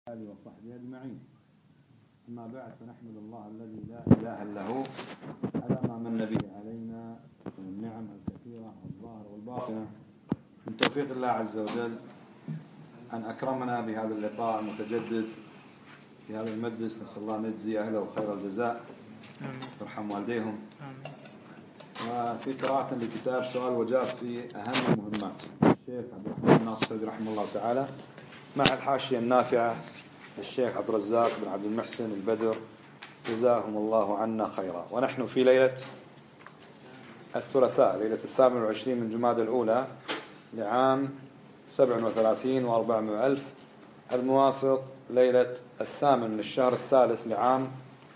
آله وصحبه أجمعين. أما بعد، فنحمد الله الذي لا إله إلا هو على ما من به علينا من النعم الكثيرة والظاهرة والباطنة، من توفيق الله عز وجل أن أكرمنا بهذا اللقاء المتجدد في هذا المجلس. نسأل الله أن يجزي أهله خير الجزاء ويرحم والديهم. وفي قراءة لكتاب سؤال وجواب في أهم المهمات الشيخ عبد الرحمن الناصري رحمه الله تعالى، مع الحاشية النافعة للشيخ عبد الرزاق بن عبد المحسن البدر، جزاهم الله عنا خيرا. ونحن في ليلة الثلاثاء، ليلة 28 من جمادى الأولى لعام 37 و400 ألف، الموافق ليلة 8 من الشهر الثالث لعام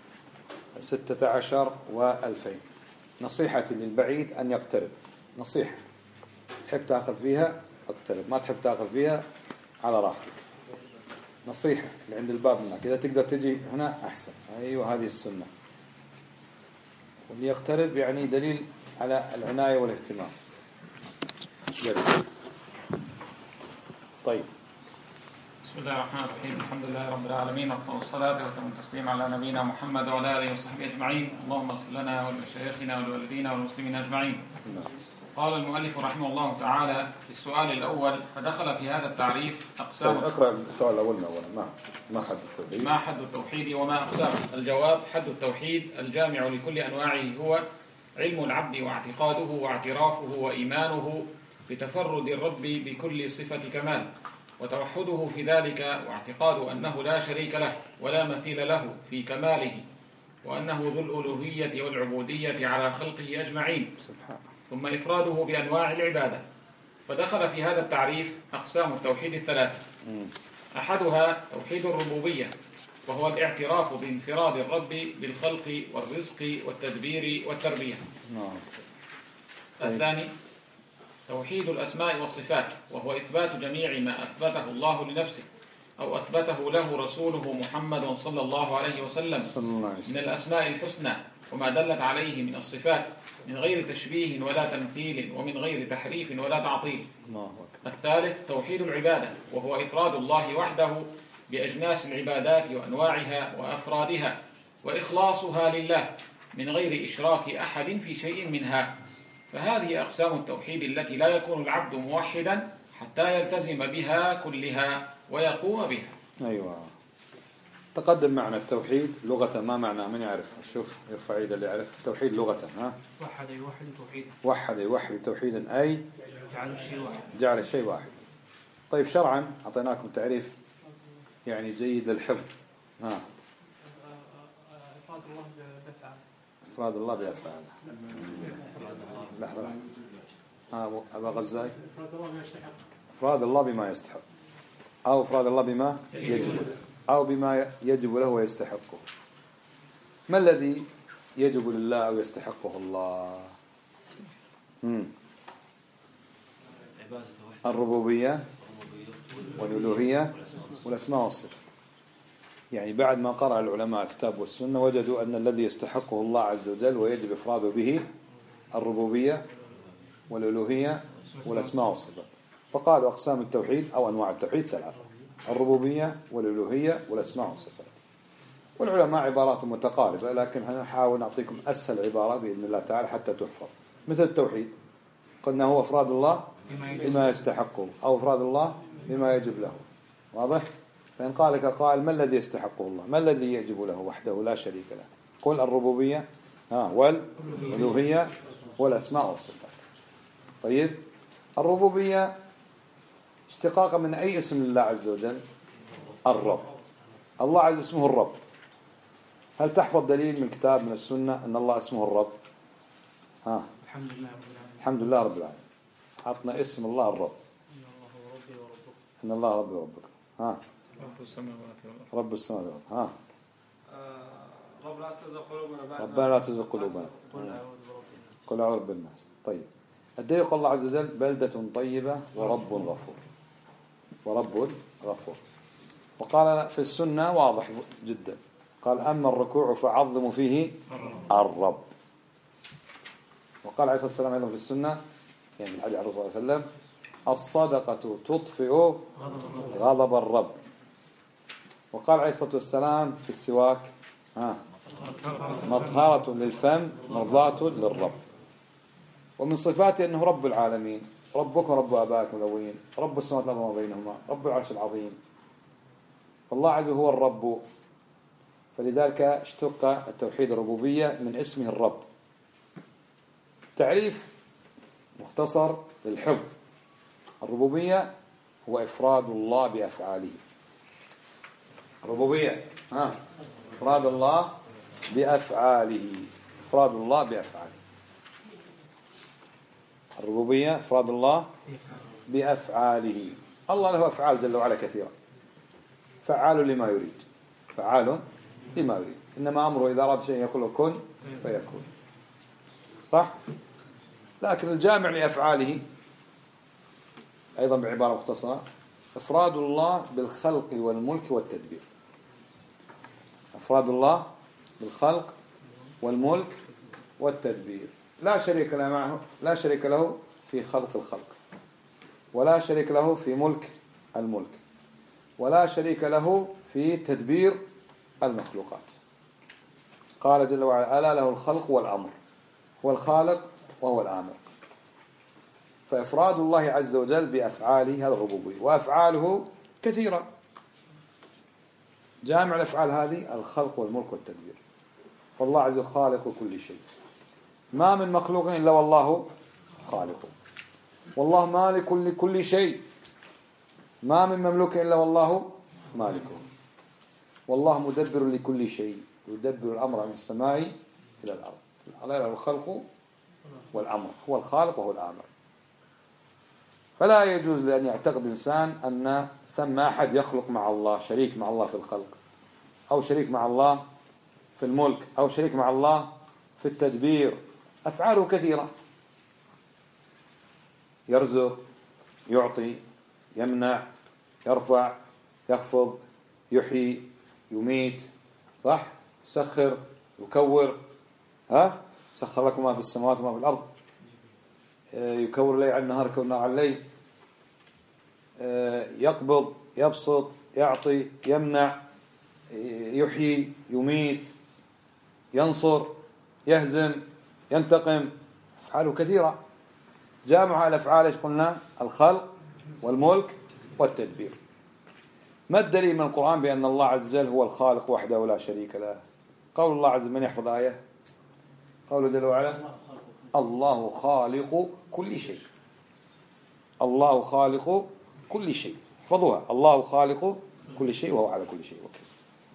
16 و2000. نصيحتي للبعيد أن يقترب، نصيحة تحب تأخذ فيها اقترب، ما تحب تأخذ فيها على راحتك. نصيحة اللي عند الباب منك، إذا تقدر تجي هنا أحسن. أيوة، هذه السنة. واللي يقترب يعني دليل على العناية والاهتمام. طيب، بسم الله الرحمن الرحيم. الحمد لله رب العالمين، والصلاة والسلام والتسليم على نبينا محمد وعلى آله وصحبه أجمعين. اللهم اغفر لنا ولمشايخنا ولوالدينا والمسلمين أجمعين. قال المؤلف رحمه الله تعالى في السؤال الأول: فدخل في هذا التعريف أقسام. اقرأ السؤال الأول أولا. ما حد التوحيد؟ ما حد التوحيد وما أقسامه؟ الجواب: حد التوحيد الجامع لكل أنواعه هو علم العبد واعتقاده واعترافه وإيمانه بتفرد الرب بكل صفة كمال، وتوحده في ذلك، واعتقاد أنه لا شريك له ولا مثيل له في كماله، وأنه ذو الألوهية والعبودية على خلقه أجمعين، ثم إفراده بأنواع العبادة. فدخل في هذا التعريف أقسام التوحيد الثلاثة. أحدها توحيد الربوبية، وهو الاعتراف بانفراد الرب بالخلق والرزق والتدبير والتربية. الثاني توحيد الأسماء والصفات، وهو إثبات جميع ما أثبته الله لنفسه أو أثبته له رسوله محمد صلى الله عليه وسلم من الأسماء الحسنى وما دلت عليه من الصفات، من غير تشبيه ولا تمثيل ومن غير تحريف ولا تعطيل. الثالث توحيد العبادة، وهو إفراد الله وحده بأجناس العبادات وأنواعها وأفرادها، وإخلاصها لله من غير إشراك أحد في شيء منها. فهذه أقسام التوحيد التي لا يكون العبد موحدا حتى يلتزم بها كلها ويقوم بها. أيوة، تقدم معنا التوحيد لغة. ما معنى؟ من يعرف؟ شوف، يرفع يده اللي يعرف التوحيد لغة. وحد يوحد توحيدا. وحد يوحد توحيدا، أي جعل الشيء واحد. جعل الشيء واحد. طيب، شرعا أعطيناكم تعريف يعني جيد للحفظ. إفراد الله بأفعاله. إفراد الله بأفعاله. لحظة. أبا غزاي. إفراد الله بما يستحق، أو إفراد الله بما يجب له، أو بما يجب له ويستحقه. ما الذي يجب لله أو يستحقه الله؟ الربوبية والألوهية والأسماء والصفات. يعني بعد ما قرأ العلماء الكتاب والسنة وجدوا أن الذي يستحقه الله عز وجل ويجب إفراده به الربوبية والألوهية والأسماء والصفات. فقالوا أقسام التوحيد أو أنواع التوحيد ثلاثة: الربوبية والألوهية والأسماء والصفات. والعلماء عباراتهم متقاربة، لكن هنحاول نعطيكم أسهل عبارة بإذن الله تعالى حتى تحفظ. مثل التوحيد قلنا هو إفراد الله بما يستحقه، أو إفراد الله بما يجب له. واضح؟ فإن قال لك قائل: ما الذي يستحقه الله؟ ما الذي يجب له وحده لا شريك له؟ قل الربوبية والألوهية والأسماء والصفات. طيب، الربوبية اشتقاقا من أي اسم لله عز وجل؟ الرب. الله عز اسمه الرب. هل تحفظ دليل من كتاب من السنة أن الله اسمه الرب؟ الحمد لله رب العالمين. الحمد لله رب العالمين. حطنا اسم الله الرب. إن الله ربي وربكم. رب السماوات والأرض. رب السماوات والأرض. رب لا تزغ قلوبنا. ربنا لا تزغ قلوبنا. قل أعوذ برب الناس. طيب، الدليل قال الله عز وجل: بلدة طيبة ورب غفور. ورب غفور. وقال في السنة واضح جدا، قال: أما الركوع فعظموا فيه الرب. وقال عليه الصلاة والسلام أيضا في السنة، يعني في الحديث عن الرسول صلى الله عليه وسلم: الصدقة تطفئ غضب الرب. وقال عليه الصلاة والسلام في السواك مطهرة للفم مرضاة للرب. ومن صفاته أنه رب العالمين، ربكم رب آبائكم الأولين، رب السماوات والأرض وما بينهما، رب العرش العظيم. فالله عز وجل هو الرب، فلذلك اشتق التوحيد الربوبية من اسمه الرب. تعريف مختصر للحفظ: الربوبية هو إفراد الله بأفعاله. الربوبية إفراد الله بأفعاله. إفراد الله بأفعاله. الربوبية إفراد الله بأفعاله. الله له أفعال جل وعلا كثيرة، فعال لما يريد، فعال لما يريد. إنما أمره إذا أراد شيء يقول له كن فيكون، صح؟ لكن الجامع لأفعاله أيضا بعبارة مختصرة: إفراد الله بالخلق والملك والتدبير. إفراد الله بالخلق والملك والتدبير. لا شريك له معه، لا شريك له في خلق الخلق، ولا شريك له في ملك الملك، ولا شريك له في تدبير المخلوقات. قال جل وعلا: ألا له الخلق والأمر، هو الخالق وهو الآمر. فإفراد الله عز وجل بأفعاله هذا الربوبية، وأفعاله كثيرة. جامع الأفعال هذه الخلق والملك والتدبير. فالله عز وجل خالق كل شيء، ما من مخلوق إلا والله خالقه. والله مالك لكل شيء، ما من مملوك إلا والله مالكه. والله مدبر لكل شيء، يدبر الأمر من السماء إلى الأرض. الله له الخلق والأمر، هو الخالق وهو الآمر. فلا يجوز لأن يعتقد الإنسان أن ثم أحد يخلق مع الله، شريك مع الله في الخلق، أو شريك مع الله في الملك، أو شريك مع الله في التدبير. أفعاله كثيرة: يرزق، يعطي، يمنع، يرفع، يخفض، يحيي، يميت، صح؟ يسخر، يكور. سخر لكم ما في السماوات وما في الأرض. يكور الليل على النهار، يكور النهار على الليل. يقبض، يبسط، يعطي، يمنع، يحيي، يميت، ينصر، يهزم، ينتقم. أفعاله كثيرة. جامع الأفعال ايش قلنا؟ الخلق والملك والتدبير. ما الدليل من القرآن بأن الله عز وجل هو الخالق وحده لا شريك له؟ قول الله عز وجل، من يحفظ آية؟ قوله جل وعلا: الله خالق كل شيء. الله خالق كل شيء. احفظوها: الله خالق كل شيء وهو على كل شيء وكيل.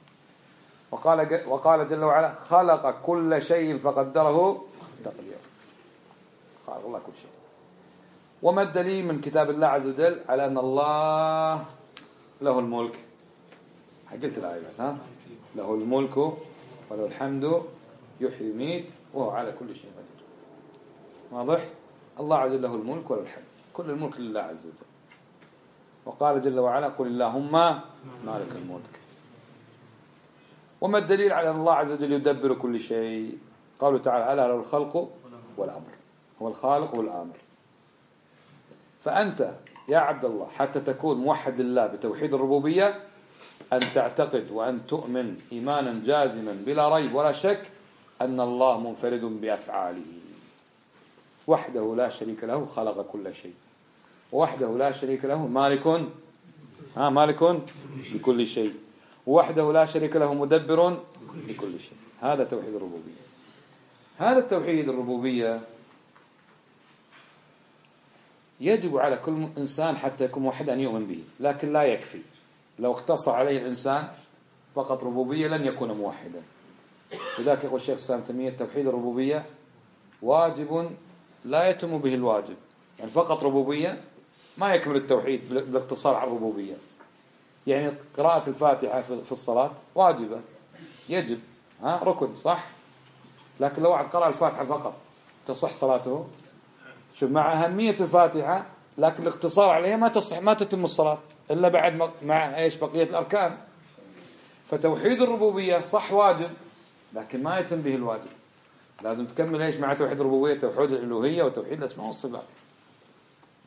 وقال جل وعلا: خلق كل شيء فقدره تقديرا. خلق الله كل شيء. وما الدليل من كتاب الله عز وجل على أن الله له الملك؟ قلت الآية بعد، له الملك وله الحمد يحيي ويميت وهو على كل شيء قدير. واضح؟ الله عز وجل له الملك وله الحمد، كل الملك لله عز وجل. وقال جل وعلا: قل اللهم مالك الملك. وما الدليل على أن الله عز وجل يدبر كل شيء؟ قوله تعالى: ألا له الخلق والأمر، هو الخالق والآمر. فأنت يا عبد الله حتى تكون موحد لله بتوحيد الربوبية أن تعتقد وأن تؤمن إيمانا جازما بلا ريب ولا شك أن الله منفرد بأفعاله وحده لا شريك له، خلق كل شيء، وحده لا شريك له مالك لكل شيء، وحده لا شريك له مدبر لكل شيء. هذا توحيد الربوبية. هذا التوحيد الربوبية يجب على كل إنسان حتى يكون موحدا أن يؤمن به، لكن لا يكفي. لو اقتصر عليه الإنسان فقط ربوبية لن يكون موحدا. لذلك يقول الشيخ الإسلام ابن تيمية: توحيد الربوبية واجب لا يتم به الواجب. يعني فقط ربوبية ما يكمل التوحيد بالاقتصار على الربوبية. يعني قراءة الفاتحة في الصلاة واجبة، يجب، ركن، صح؟ لكن لو واحد قرأ الفاتحة فقط تصح صلاته؟ شوف، مع أهمية الفاتحة لكن الاقتصار عليها ما تصح، ما تتم الصلاة إلا بعد مع إيش بقية الأركان. فتوحيد الربوبية صح واجب لكن ما يتم به الواجب. لازم تكمل إيش مع توحيد الربوبية؟ توحيد الألوهية وتوحيد الأسماء والصفات.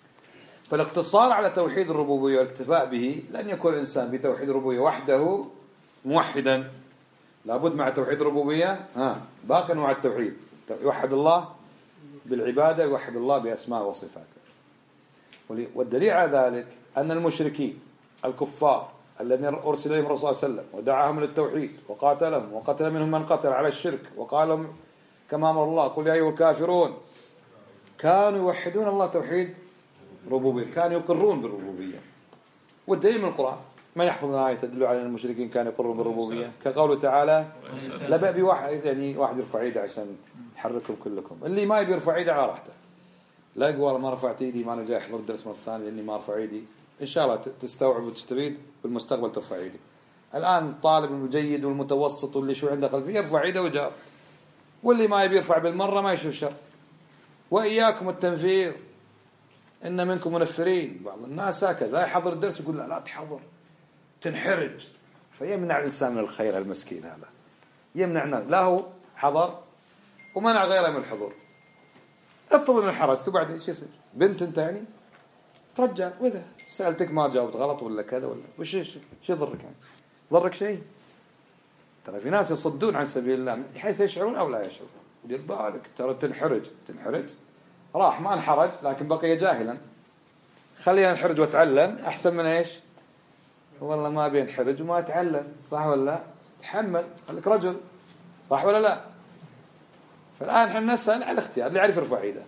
فالاقتصار على توحيد الربوبية والاكتفاء به لن يكون الإنسان بتوحيد الربوبية وحده موحدا لابد مع توحيد الربوبية باقي أنواع التوحيد، يوحد الله بالعبادة، يوحد الله بأسماء وصفاته. والدليل على ذلك أن المشركين الكفار الذين أرسل إليهم الرسول صلى الله عليه وسلم ودعاهم للتوحيد وقاتلهم وقتل منهم من قتل على الشرك وقال لهم كما أمر الله قل يا أيها الكافرون، كانوا يوحدون الله توحيد ربوبية، كانوا يقرون بالربوبية. والدليل من القرآن ما يحفظ آية تدل على أن المشركين كانوا يقرون بالربوبية، كقوله تعالى لا بأبي واحد، يعني واحد يرفع ايده عشان يحرككم كلكم، اللي ما يبي يرفع ايده على راحته، لا يقول ما رفعت ايدي ما انا جاي احضر الدرس مرة ثانية لاني ما ارفع ايدي. ان شاء الله تستوعب وتستفيد بالمستقبل ترفع ايدي. الان الطالب الجيد والمتوسط واللي شو عنده خلفيه يرفع ايده ويجاوب، واللي ما يبي يرفع بالمرة ما يشوف شر. واياكم التنفير، ان منكم منفرين. بعض الناس هكذا لا يحضر الدرس يقول لا تحضر تنحرج، فيمنع الانسان من الخير. المسكين هذا يمنع الناس، لا هو حضر ومنع غيره من الحضور. افرض ان انحرجت وبعدين شو يصير؟ بنت انت يعني رجال، واذا سالتك ما جاوبت غلط ولا كذا ولا وش يضرك يعني؟ ضرك شيء؟ ترى في ناس يصدون عن سبيل الله من حيث يشعرون او لا يشعرون. دير بالك ترى تنحرج راح ما انحرج لكن بقي جاهلا. خلينا نحرج واتعلم احسن من ايش؟ والله ما بينحرج وما اتعلم، صح ولا لا؟ تحمل خليك رجل، صح ولا لا؟ فالآن احنا نسأل على الاختيار اللي يعرف يرفع ايده.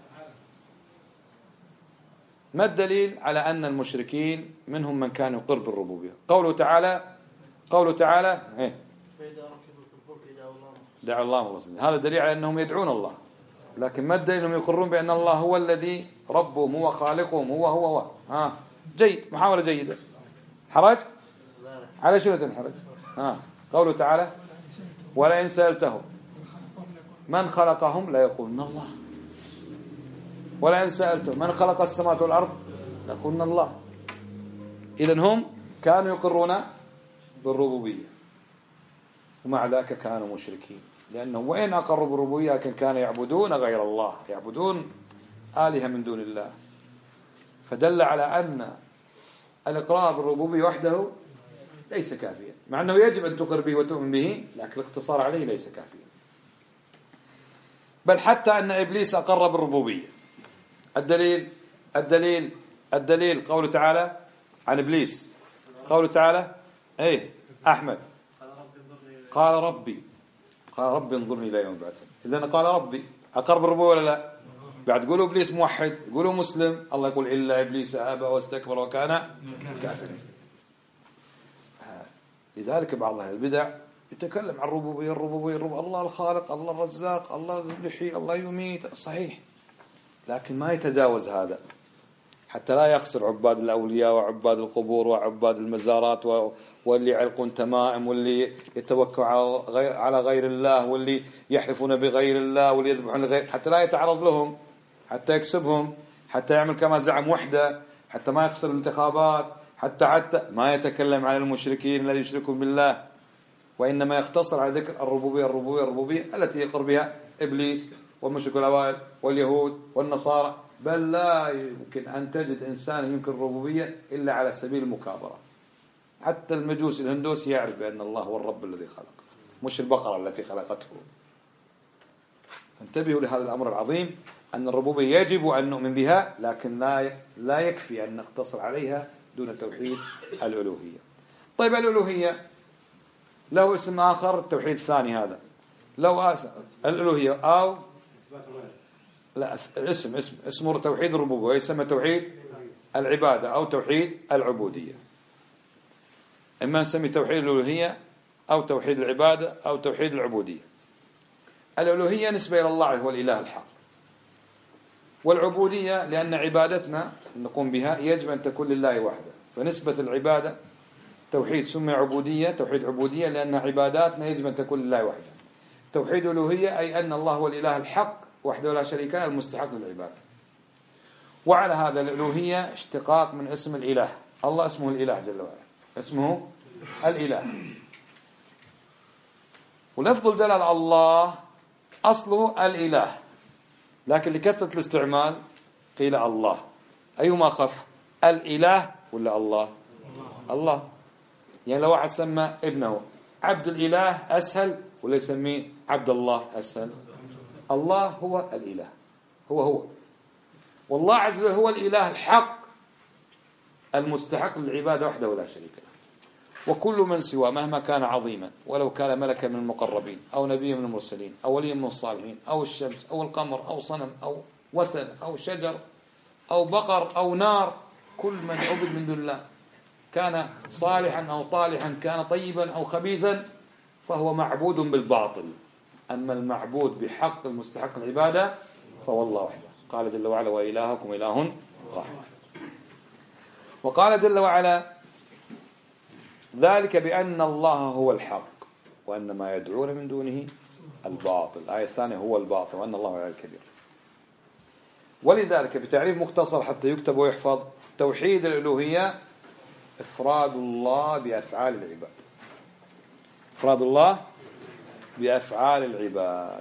ما الدليل على أن المشركين منهم من كان يقر بالربوبية؟ قوله تعالى دعوا الله ورسوله، هذا دليل على أنهم يدعون الله. لكن ما الدليل أنهم يقرون بأن الله هو الذي ربهم هو خالقهم هو جيد، محاولة جيدة. حرجت على شنو تنحرج؟ قوله تعالى ولئن سألتهم من خلقهم لا يقولون الله، ولئن سألتهم من خلق السماوات والأرض لا يقولون الله. إذن هم كانوا يقرون بالربوبية ومع ذاك كانوا مشركين، لأنهم وإن أقروا بالربوبية لكن كانوا يعبدون غير الله، يعبدون آلهة من دون الله. فدل على أن الإقرار بالربوبية وحده ليس كافيا، مع أنه يجب أن تقر به وتؤمن به، لكن الاقتصار عليه ليس كافيا. بل حتى أن إبليس أقر بالربوبية. الدليل قوله تعالى عن إبليس، قوله تعالى أحمد قال ربي انظرني إلى يوم البعث. إذن قال ربي أقر بالربوبية ولا لا؟ بعد قولوا إبليس موحد، قولوا مسلم، الله يقول إلا إبليس أبى واستكبر وكان كافرا. لذلك بعض أهل البدع يتكلم عن الربوبية الله الخالق، الله الرزاق، الله يحيي، الله يميت، صحيح، لكن ما يتجاوز هذا حتى لا يخسر عباد الأولياء وعباد القبور وعباد المزارات واللي يعلقون تمائم واللي يتوكلوا على غير الله واللي يحلفون بغير الله واللي يذبحون لغير، حتى لا يتعرض لهم، حتى يكسبهم، حتى يعمل كما زعم وحده، حتى ما يخسر الانتخابات، حتى ما يتكلم عن المشركين الذين يشركون بالله، وإنما يختصر على ذكر الربوبية التي يقر بها إبليس والمشرك الأوائل واليهود والنصارى. بل لا يمكن أن تجد إنسان ينكر الربوبية إلا على سبيل المكابرة. حتى المجوس الهندوسي يعرف بأن الله هو الرب الذي خلق، مش البقرة التي خلقته. فانتبهوا لهذا الأمر العظيم، أن الربوبية يجب أن نؤمن بها، لكن لا يكفي أن نقتصر عليها دون توحيد الألوهية. طيب الألوهية له اسم آخر، التوحيد الثاني هذا لو الألوهية أو لا اسمه توحيد الربوبية، ويسمى توحيد العبادة أو توحيد العبودية. إما نسمي توحيد الألوهية أو توحيد العبادة أو توحيد العبودية. الألوهية نسبة إلى الله هو الإله الحق، والعبودية لأن عبادتنا نقوم بها يجب أن تكون لله وحده، فنسبة العبادة توحيد سمي عبودية، توحيد عبودية لأن عباداتنا يجب أن تكون لله وحده. توحيد الألوهية أي أن الله هو الإله الحق وحده لا شريك له المستحق للعبادة. وعلى هذا الألوهية اشتقاق من اسم الإله، الله اسمه الإله جل وعلا، اسمه الإله، ولفظ الجلال الله أصله الإله، لكن لكثرة الاستعمال قيل الله. أيهما خف، الإله ولا الله؟ الله. يعني لو واحد سمى ابنه عبد الإله أسهل ولا يسميه عبد الله أسهل؟ الله هو الإله، هو والله عز وجل هو الإله الحق المستحق للعبادة وحده ولا شريك له. وكل من سواه مهما كان عظيما، ولو كان ملكا من المقربين أو نبيا من المرسلين أو وليا من الصالحين أو الشمس أو القمر أو صنم أو وثن أو شجر أو بقر أو نار، كل من عبد من دون الله كان صالحا أو طالحا، كان طيبا أو خبيثا، فهو معبود بالباطل. أما المعبود بحق المستحق العبادة فهو الله وحده. قال جل وعلا: وإلهكم إله واحد. وقال جل وعلا: ذلك بأن الله هو الحق وأن ما يدعون من دونه الباطل. الآية الثانية هو الباطل وأن الله هو الكبير. ولذلك بتعريف مختصر حتى يكتب ويحفظ: توحيد الألوهية إفراد الله بأفعال العباد. إفراد الله بأفعال العباد.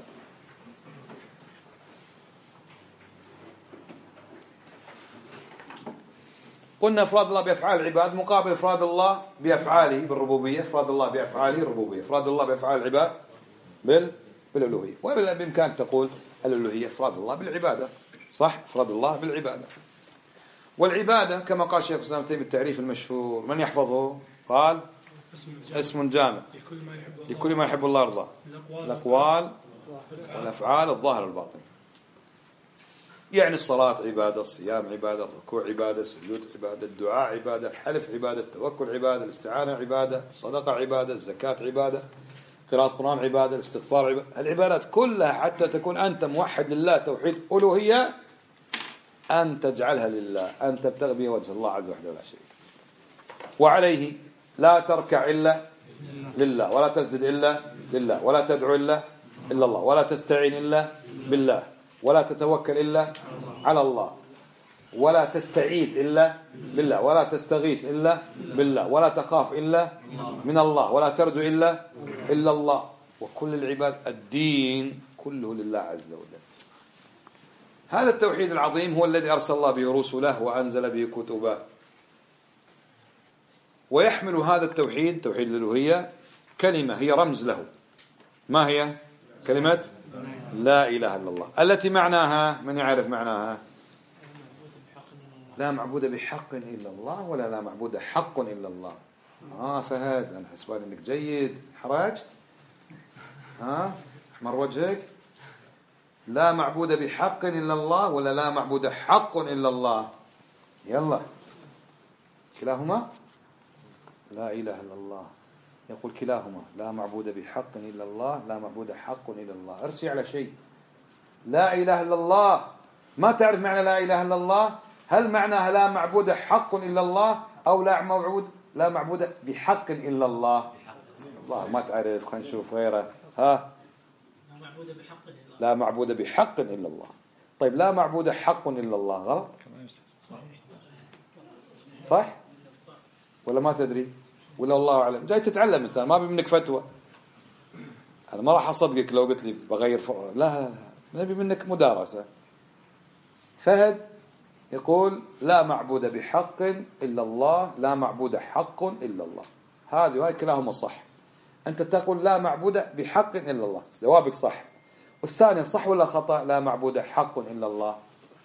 قلنا إفراد الله بأفعال العباد مقابل إفراد الله بأفعاله بالربوبية. إفراد الله بأفعاله الربوبية. إفراد الله بأفعال العباد بالألوهية. وبالإمكان تقول الألوهية إفراد الله بالعبادة، صح؟ إفراد الله بالعبادة. والعبادة كما قال شيخ الإسلام ابن تيمية التعريف المشهور، من يحفظه؟ قال: اسم جامع لكل ما يحب الله ويرضاه، الأقوال والأفعال الظاهر الباطن. يعني الصلاة عبادة، الصيام عبادة، الركوع عبادة، السجود عبادة، الدعاء عبادة، الحلف عبادة، التوكل عبادة، الاستعانة عبادة، الصدقة عبادة، الزكاة عبادة، قراءة القرآن عبادة، الاستغفار عبادة. العبادات كلها حتى تكون أنت موحد لله توحيد ألوهية أن تجعلها لله، أن تبتغي بها وجه الله عز وجل ولا شريك. وعليه لا تركع إلا لله، ولا تسجد إلا لله، ولا تدعو إلا الله، ولا تستعين إلا بالله، ولا تتوكل إلا على الله، ولا تستعيذ إلا بالله، ولا تستغيث إلا بالله، ولا تخاف إلا من الله، ولا ترجو إلا الله. وكل العباد الدين كله لله عز وجل. هذا التوحيد العظيم هو الذي أرسل الله به رسله وأنزل به كتبه. ويحمل هذا التوحيد، توحيد الألوهية، كلمة هي رمز له. ما هي؟ كلمة لا إله إلا الله، التي معناها من يعرف معناها؟ لا معبود بحق إلا الله، ولا لا معبود حق إلا الله. فهد أنا حسبان أنك جيد، حرجت أحمر وجهك. لا معبود بحق إلا الله، ولا لا معبود حق إلا الله. يلا كلاهما لا إله إلا الله. يقول كلاهما لا معبود بحق إلا الله، لا معبود حق إلا الله. ارسي على شيء. لا إله إلا الله ما تعرف معنى لا إله إلا الله؟ هل معناها لا معبود حق إلا الله، أو لا معبود بحق إلا الله؟ الله ما تعرف. خلينا نشوف غيره. لا معبود بحق إلا الله. طيب لا معبود حق إلا الله غلط؟ صح ولا ما تدري؟ ولا الله أعلم؟ جاي تتعلم أنت، ما بمنك فتوى. أنا ما راح أصدقك لو قلت لي بغير لا نبي منك مدارسة. فهد يقول لا معبود بحق إلا الله، لا معبود حق إلا الله. هذه كلاهما صح. أنت تقول لا معبود بحق إلا الله، جوابك صح. والثاني صح ولا خطأ؟ لا معبود حق إلا الله.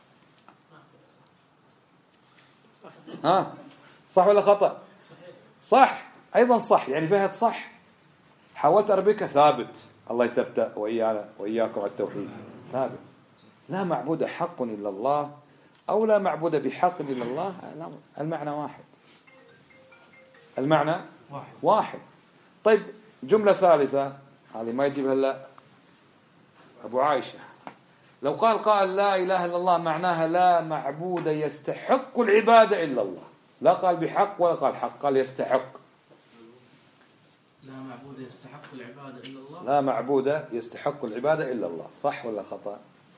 صح ولا خطأ؟ صح أيضا صح. يعني فهد صح. حاولت أربك ثابت. الله يثبت وإياكم على التوحيد ثابت. لا معبود حق إلا الله أو لا معبود بحق إلا الله، المعنى واحد. المعنى واحد. طيب جملة ثالثة هذه ما يجيبها إلا أبو عائشة. لو قال لا إله إلا الله معناها لا معبود يستحق العبادة إلا الله، لا قال بحق ولا قال حق، قال يستحق. لا معبود يستحق العبادة إلا الله. لا معبود يستحق العبادة إلا الله. صح ولا خطأ؟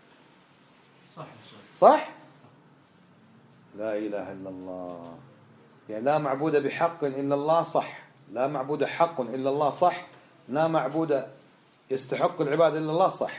صح. لا إله إلا الله يعني لا معبود بحق إلا الله صح. لا معبود حق إلا الله صح. لا معبود يستحق العبادة إلا الله صح.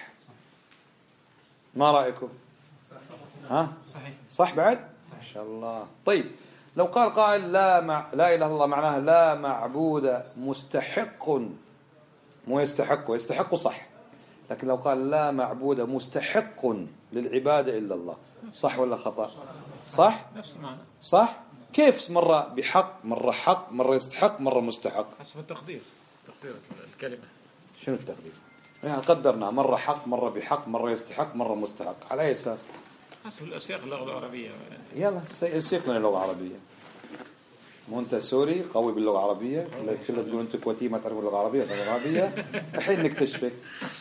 ما رأيكم؟ صحيح. صح بعد؟ ما شاء الله. طيب لو قال قائل لا إله إلا الله معناها لا معبود مستحق، مو يستحق صح، لكن لو قال لا معبود مستحق للعبادة إلا الله، صح ولا خطأ؟ صح؟ نفس المعنى. صح؟ كيف مرة بحق مرة حق مرة يستحق مرة مستحق؟ حسب التقدير، تقدير الكلمة. شنو التقدير؟ يعني قدرنا مرة حق مرة بحق مرة يستحق مرة مستحق، على أي أساس؟ حسب الأسياق اللغة العربية. يلا سيق لنا اللغة العربية. مو أنت سوري قوي باللغة العربية، كله تقول أنت كويتي ما تعرف اللغة العربية، اللغة العربية الحين نكتشفك.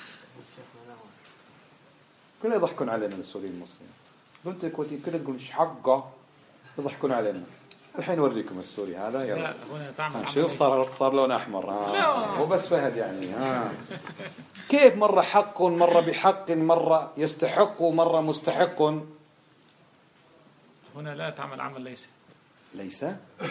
كله يضحكون علينا السوريين المصريين. أنت كويتي كله تقول إيش حقه، يضحكون علينا. الحين نوريكم السوري هذا. يلا شوف صار لون أحمر. هو بس فهد يعني. كيف مرة حق مرة بحق مرة يستحق مرة مستحق؟ هنا لا تعمل عمل ليس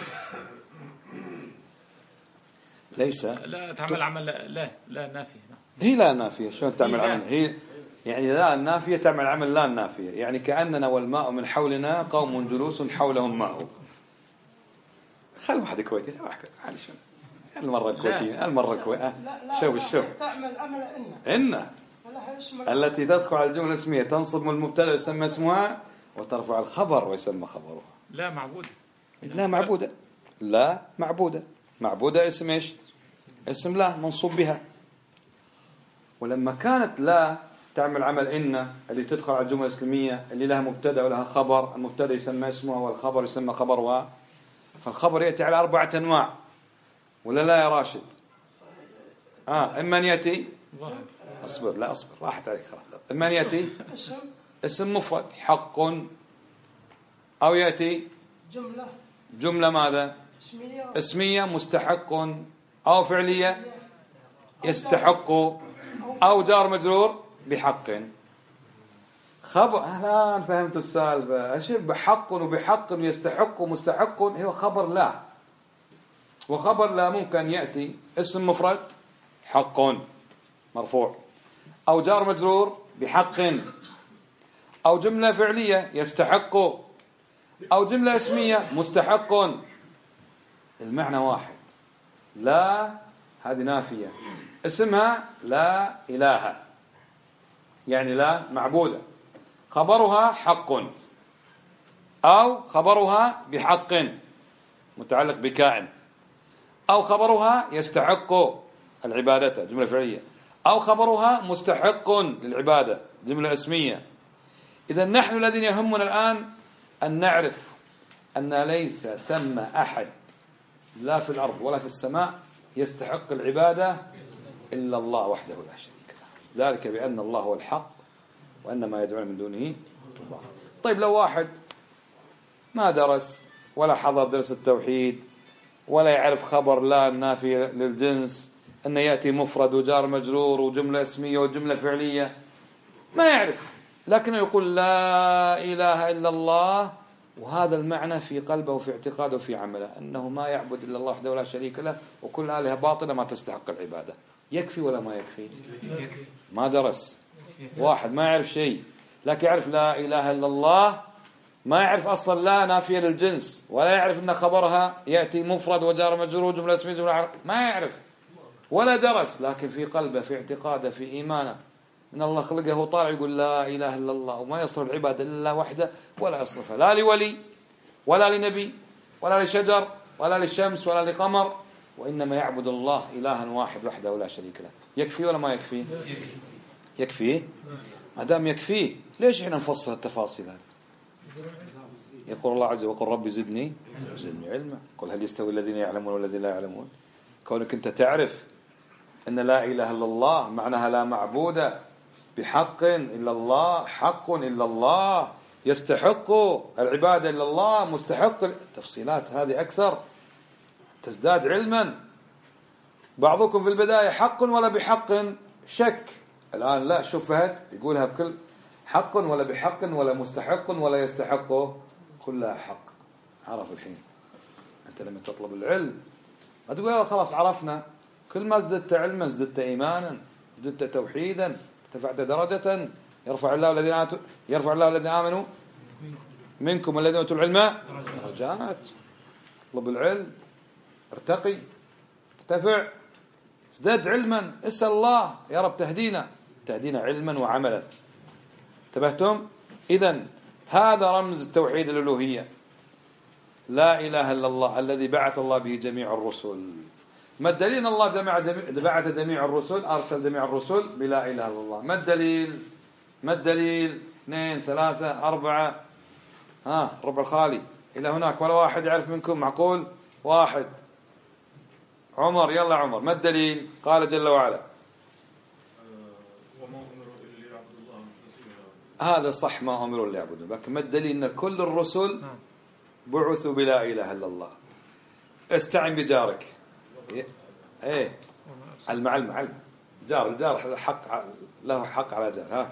لا تعمل عمل لا نافية. هي لا نافية. شلون تعمل عمل؟ هي يعني لا النافية تعمل عمل لا النافية، يعني كأننا والماء من حولنا قوم جلوس حولهم ماء. خل واحد كويتي تعال شنو المرة الكويتية المرة الكويتية شوف تعمل عمل إن التي تدخل على الجملة الاسمية تنصب من المبتدأ ويسمى اسمها وترفع الخبر ويسمى خبرها. لا معبودة. لا معبودة اسم ايش؟ اسم لا منصوب بها. ولما كانت لا تعمل عمل إن اللي تدخل على الجملة الاسمية اللي لها مبتدأ ولها خبر، المبتدأ يسمى اسمها والخبر يسمى خبرها، فالخبر يأتي على 4 أنواع ولا لا يا راشد؟ إما أن يأتي أصبر راحت عليك خلاص. إما أن يأتي اسم مفرد حق، أو يأتي جملة ماذا؟ اسمية مستحق، أو فعلية يستحق، أو جار مجرور بحق. خبر الآن فهمت السالفة. أشوف بحق وبحق يستحق ومستحق هو خبر لا، وخبر لا ممكن يأتي اسم مفرد حق مرفوع، أو جار مجرور بحق، أو جملة فعلية يستحق، أو جملة اسمية مستحق. المعنى واحد. لا هذه نافية، اسمها لا إله يعني لا معبودة، خبرها حق أو خبرها بحق متعلق بكائن، أو خبرها يستحق العبادة جملة فعلية، أو خبرها مستحق للعبادة جملة اسمية. إذا نحن الذين يهمنا الآن أن نعرف أن ليس ثم أحد لا في الأرض ولا في السماء يستحق العبادة إلا الله وحده لا شريك له، ذلك بأن الله هو الحق وأن ما يدعون من دونه الله. طيب لو واحد ما درس ولا حضر درس التوحيد ولا يعرف خبر لا النافي للجنس أن يأتي مفرد وجار مجرور وجملة اسمية وجملة فعلية، ما يعرف، لكنه يقول لا إله إلا الله، وهذا المعنى في قلبه وفي اعتقاده وفي عمله أنه ما يعبد إلا الله وحده ولا شريك له وكل آلهة باطلة ما تستحق العبادة. يكفي ولا ما يكفي؟ ما درس واحد ما يعرف شيء لكن يعرف لا إله إلا الله، ما يعرف أصلا لا نافية للجنس، ولا يعرف أن خبرها يأتي مفرد وجار مجرور جملة اسمية جملة ما يعرف ولا درس، لكن في قلبه في اعتقاده في إيمانه إن الله خلقه وطالع يقول لا إله إلا الله، وما يصرف العبادة إلا وحده، ولا يصرفها لا لولي ولا لنبي ولا لشجر ولا للشمس ولا لقمر، وإنما يعبد الله إلها واحد وحده ولا شريك له. يكفي ولا ما يكفي؟ يكفي. ما دام يكفي ليش احنا نفصل التفاصيل هذه؟ يقول الله عز وجل وقل ربي زدني علما، قل هل يستوي الذين يعلمون والذين لا يعلمون. كونك أنت تعرف أن لا إله إلا الله معناها لا معبود بحق إلا الله، حق إلا الله، يستحق العبادة إلا الله، مستحق التفصيلات هذه أكثر تزداد علما. بعضكم في البداية حق ولا بحق شك، الآن لا، شوف فهد يقولها بكل حق ولا بحق ولا مستحق ولا يستحق، كلها حق. عرف الحين أنت لما تطلب العلم ما تقول خلاص عرفنا، كل ما ازددت علما ازددت إيمانا ازددت توحيدا ارتفعت درجة، يرفع الله الذين آمنوا منكم والذين أوتوا العلم درجات. اطلب العلم، ارتقي، ارتفع، ازداد علما، اسأل الله يا رب تهدينا علما وعملا. انتبهتم؟ إذن هذا رمز التوحيد الألوهية، لا إله إلا الله الذي بعث الله به جميع الرسل. ما الدليل الله بعث جميع الرسل، أرسل جميع الرسل بلا إله إلا الله؟ ما الدليل 2 3 4 ربع الخالي إلى هناك ولا واحد يعرف منكم؟ معقول؟ واحد. عمر، يلا عمر، ما الدليل؟ قال جل وعلا هذا صح، ما أمروا إلا يعبدون، لكن ما الدليل أن كل الرسل بعثوا بلا إله إلا الله؟ استعن بجارك. ايه المعلم جار، الجار حق له حق على جار.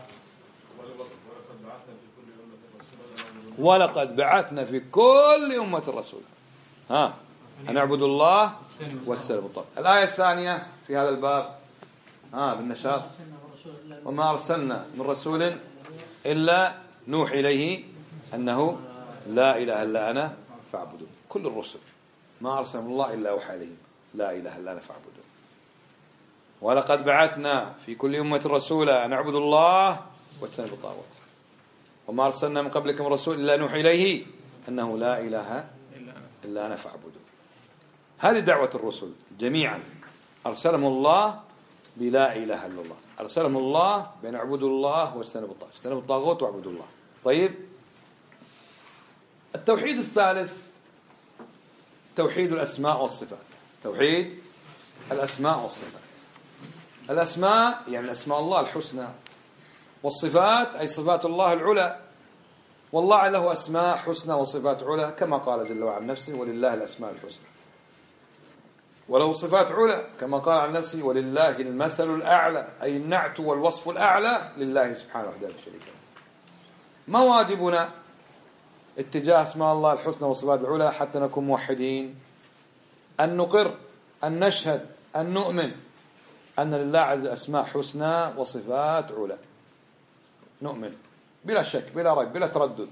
ولقد بعثنا في كل أمة رسولا أن اعبدوا الله واجتنبوا الطاغوت. الآية الثانية في هذا الباب بالنشاط: وما أرسلنا من رسول إلا نوحي إليه أنه لا إله إلا أنا فاعبدون. كل الرسل ما أرسل الله إلا أوحى إليهم لا إله إلا أنا فاعبدون. ولقد بعثنا في كل أمة رسولا أن اعبدوا الله واجتنبوا الطاغوت وما أرسلنا من قبلكم رسول إلا نوحي إليه أنه لا إله إلا أنا فاعبدون. هذه دعوة الرسل جميعا، أرسلهم الله بلا إله إلا الله، أرسلهم الله بأن اعبدوا الله واجتنبوا الطاغوت، اجتنبوا الطاغوت واعبدوا الله. طيب، التوحيد الثالث توحيد الأسماء والصفات. توحيد الأسماء والصفات. الأسماء يعني أسماء الله الحسنى، والصفات أي صفات الله العلى. والله له أسماء حسنى وصفات على، كما قال جل وعلا عن نفسه: ولله الأسماء الحسنى. وله صفات على كما قال عن نفسه: ولله المثل الأعلى، أي النعت والوصف الأعلى لله سبحانه وحده لا شريك له. ما واجبنا اتجاه اسماء الله الحسنى والصفات العلى حتى نكون موحدين؟ أن نقر، أن نشهد، أن نؤمن أن لله عز أسماء حسنى وصفات علا. نؤمن بلا شك بلا ريب بلا تردد،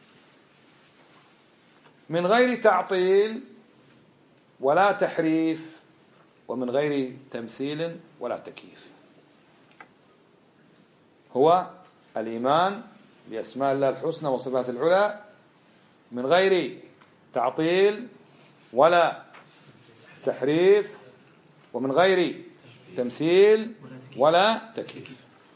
من غير تعطيل ولا تحريف، ومن غير تمثيل ولا تكييف. هو الإيمان بأسماء الله الحسنى وصفات العلى من غير تعطيل ولا تحريف، ومن غير تمثيل ولا تكييف.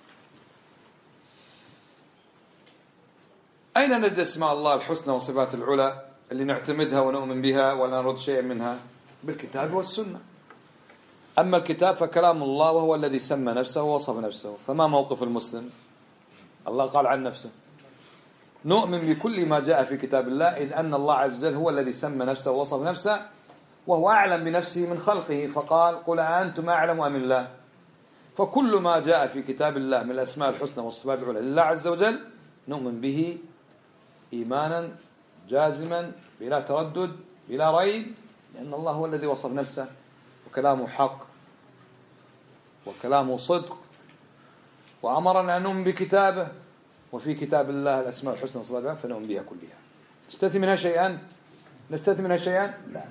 أين نجد أسماء الله الحسنى وصفات العلى اللي نعتمدها ونؤمن بها ولا نرد شيء منها؟ بالكتاب والسنة. أما الكتاب فكلام الله، وهو الذي سمى نفسه ووصف نفسه. فما موقف المسلم؟ الله قال عن نفسه: نؤمن بكل ما جاء في كتاب الله، إذ أن الله عز وجل هو الذي سمى نفسه ووصف نفسه، وهو أعلم بنفسه من خلقه، فقال: قل أنتم أعلم أم الله؟ فكل ما جاء في كتاب الله من الأسماء الحسنى والصفات العلى لله عز وجل نؤمن به إيمانا جازما بلا تردد بلا ريب، لأن الله هو الذي وصف نفسه، وكلامه حق وكلامه صدق، وأمرنا أن نؤمن بكتابه، وفي كتاب الله الأسماء الحسنى والصفات العلى فنؤمن بها كلها. نستثني منها شيئا؟ لا.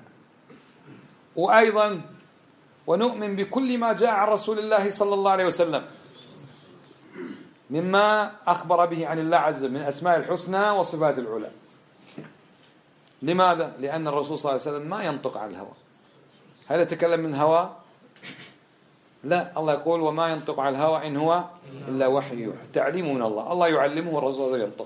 وأيضا ونؤمن بكل ما جاء عن رسول الله صلى الله عليه وسلم مما أخبر به عن الله عز وجل من أسماء الحسنى وصفات العلى. لماذا؟ لأن الرسول صلى الله عليه وسلم ما ينطق عن الهوى. هل يتكلم من هوى؟ لا، الله يقول: وما ينطق عن الهوى إن هو إلا وحي يوحى. تعليمه من الله، الله يعلمه والرسول ينطق.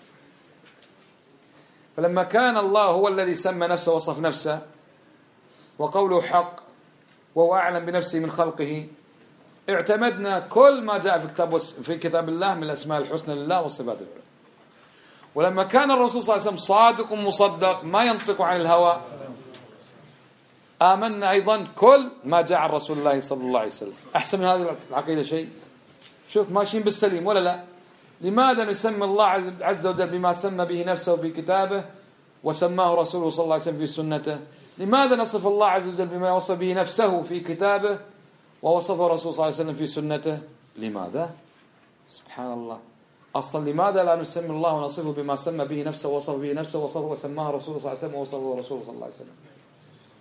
فلما كان الله هو الذي سمى نفسه ووصف نفسه وقوله حق وهو أعلم بنفسه من خلقه، اعتمدنا كل ما جاء في كتاب الله من الأسماء الحسنى لله والصفات العلى. ولما كان الرسول صلى الله عليه وسلم صادق مصدق ما ينطق عن الهوى، آمنا أيضا كل ما جاء عن رسول الله صلى الله عليه وسلم. أحسن من هذه العقيدة شيء؟ شوف ماشيين بالسليم ولا لا؟ لماذا نسمي الله عز وجل بما سمى به نفسه في كتابه وسماه رسوله صلى الله عليه وسلم في سنته؟ لماذا نصف الله عز وجل بما وصف به نفسه في كتابه ووصفه رسول صلى الله عليه وسلم في سنته؟ لماذا؟ سبحان الله. أصلا لماذا لا نسمي الله ونصفه بما سمى به نفسه ووصف به نفسه وسماه رسوله صلى الله عليه وسلم ووصفه رسوله صلى الله عليه وسلم؟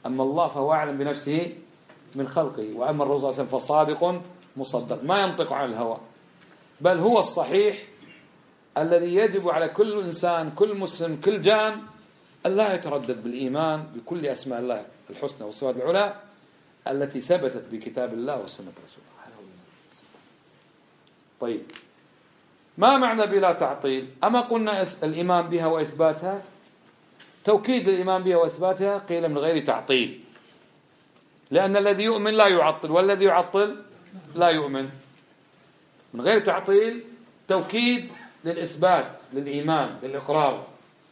أما الله فهو أعلم بنفسه من خلقه، وأما الرسول صلى الله عليه وسلم فصادق مصدق ما ينطق عن الهوى، بل هو الصحيح الذي يجب على كل إنسان كل مسلم كل جان أن لا يتردد بالإيمان بكل أسماء الله الحسنى والصفات العلى التي ثبتت بكتاب الله وسنة رسوله. طيب، ما معنى بلا تعطيل؟ أما قلنا الإيمان بها وإثباتها توكيد للإيمان بها وإثباتها، قيل من غير تعطيل، لأن الذي يؤمن لا يعطل والذي يعطل لا يؤمن. من غير تعطيل توكيد للإثبات للإيمان للإقرار.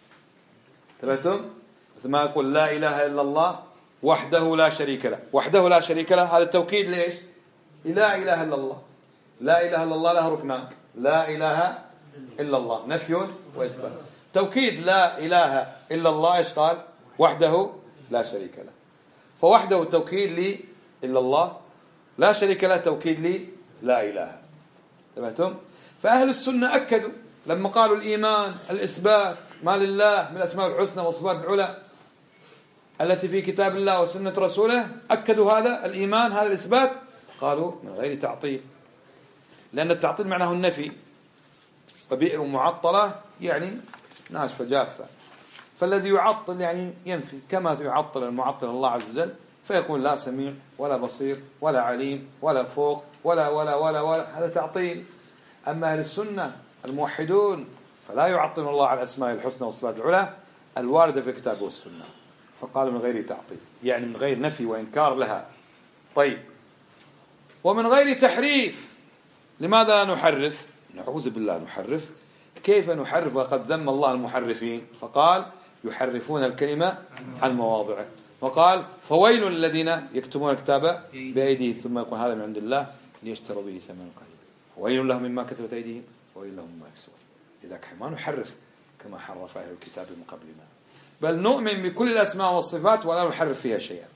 تبعتم؟ مثل ما يقول لا إله إلا الله وحده لا شريك له، وحده لا شريك له هذا توكيد ليش؟ لا إله إلا الله. لا إله إلا الله لها ركنان، لا إله إلا الله نفي وإثبات. توكيد لا إله إلا الله إيش قال؟ وحده لا شريك له. فوحده توكيد لي إلا الله، لا شريك له توكيد لي لا إله. تمام؟ فأهل السنة أكدوا لما قالوا الإيمان الإثبات ما لله من الأسماء الحسنى والصفات العلى التي في كتاب الله وسنة رسوله، أكدوا هذا الإيمان هذا الإثبات، قالوا من غير تعطيل، لأن التعطيل معناه النفي، وبئر معطلة يعني ناشفة جافة، فالذي يعطل يعني ينفي، كما يعطل المعطل الله عز وجل فيقول لا سميع ولا بصير ولا عليم ولا فوق ولا ولا ولا ولا، هذا تعطيل. أما أهل السنة الموحدون فلا يعطل الله على الأسماء الحسنى والصفات العلى الواردة في الكتاب والسنة، فقالوا من غير تعطيل يعني من غير نفي وإنكار لها. طيب، ومن غير تحريف. لماذا لا نحرف؟ نعوذ بالله نحرف. كيف نحرف وقد ذم الله المحرفين؟ فقال يحرفون الكلمة عن مواضعه، وقال فويل الذين يكتبون الكتاب بأيديهم ثم يقول هذا من عند الله ليشتروا به ثمنا قليلا وويل لهم مما كتبت أيديهم وويل لهم مما يكسبون. لذلك ما نحرف كما حرف أهل الكتاب من قبلنا، بل نؤمن بكل الأسماء والصفات ولا نحرف فيها شيئا.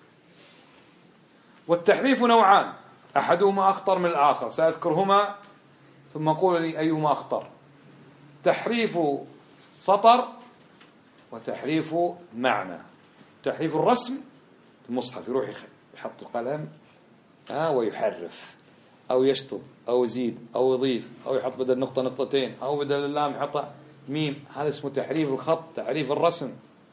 والتحريف نوعان، أحدهما أخطر من الآخر، سأذكرهما ثم قول لي أيهما أخطر. تحريف سطر وتحريف معنى. تحريف الرسم المصحف يروح يحط القلم ويحرف أو يشطب أو يزيد أو يضيف أو يحط بدل نقطة نقطتين أو بدل اللام يحط ميم، هذا اسمه تحريف الخط، تحريف الرسم.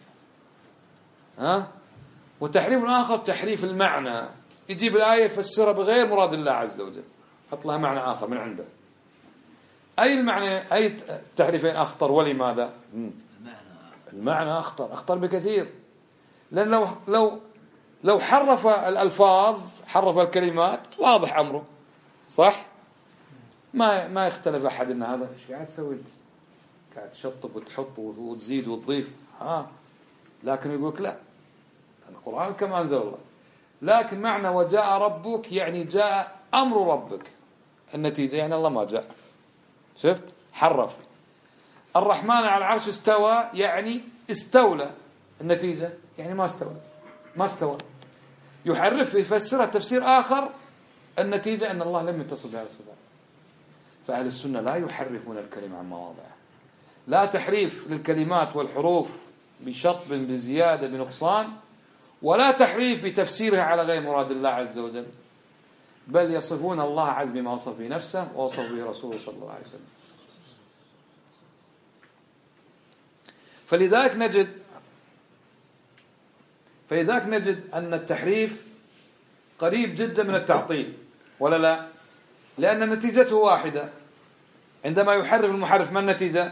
وتحريف الآخر تحريف المعنى، يجيب الآية يفسرها بغير مراد الله عز وجل، حط لها معنى آخر من عنده. أي المعنى أي التحريفين أخطر ولماذا؟ المعنى أخطر بكثير، لأن لو حرف الألفاظ حرف الكلمات واضح أمره صح، ما يختلف أحد إن هذا إيش قاعد تسوي، قاعد تشطب وتحط وتزيد وتضيف. لكن يقولك لا، القرآن كما أنزل الله، لكن معنى وجاء ربك يعني جاء أمر ربك، النتيجة يعني الله ما جاء. شفت؟ حرف. الرحمن على العرش استوى يعني استولى، النتيجة يعني ما استوى. يحرف يفسرها تفسير آخر، النتيجة أن الله لم يتصل بهذا الصفات. فأهل السنة لا يحرفون الكلمة عن مواضعه، لا تحريف للكلمات والحروف بشطب بزيادة بنقصان، ولا تحريف بتفسيرها على غير مراد الله عز وجل، بل يصفون الله عز بما وصف به نفسه ووصف به رسوله صلى الله عليه وسلم. فلذلك نجد أن التحريف قريب جدا من التعطيل، ولا لا؟ لأن نتيجته واحدة. عندما يحرف المحرف ما النتيجة؟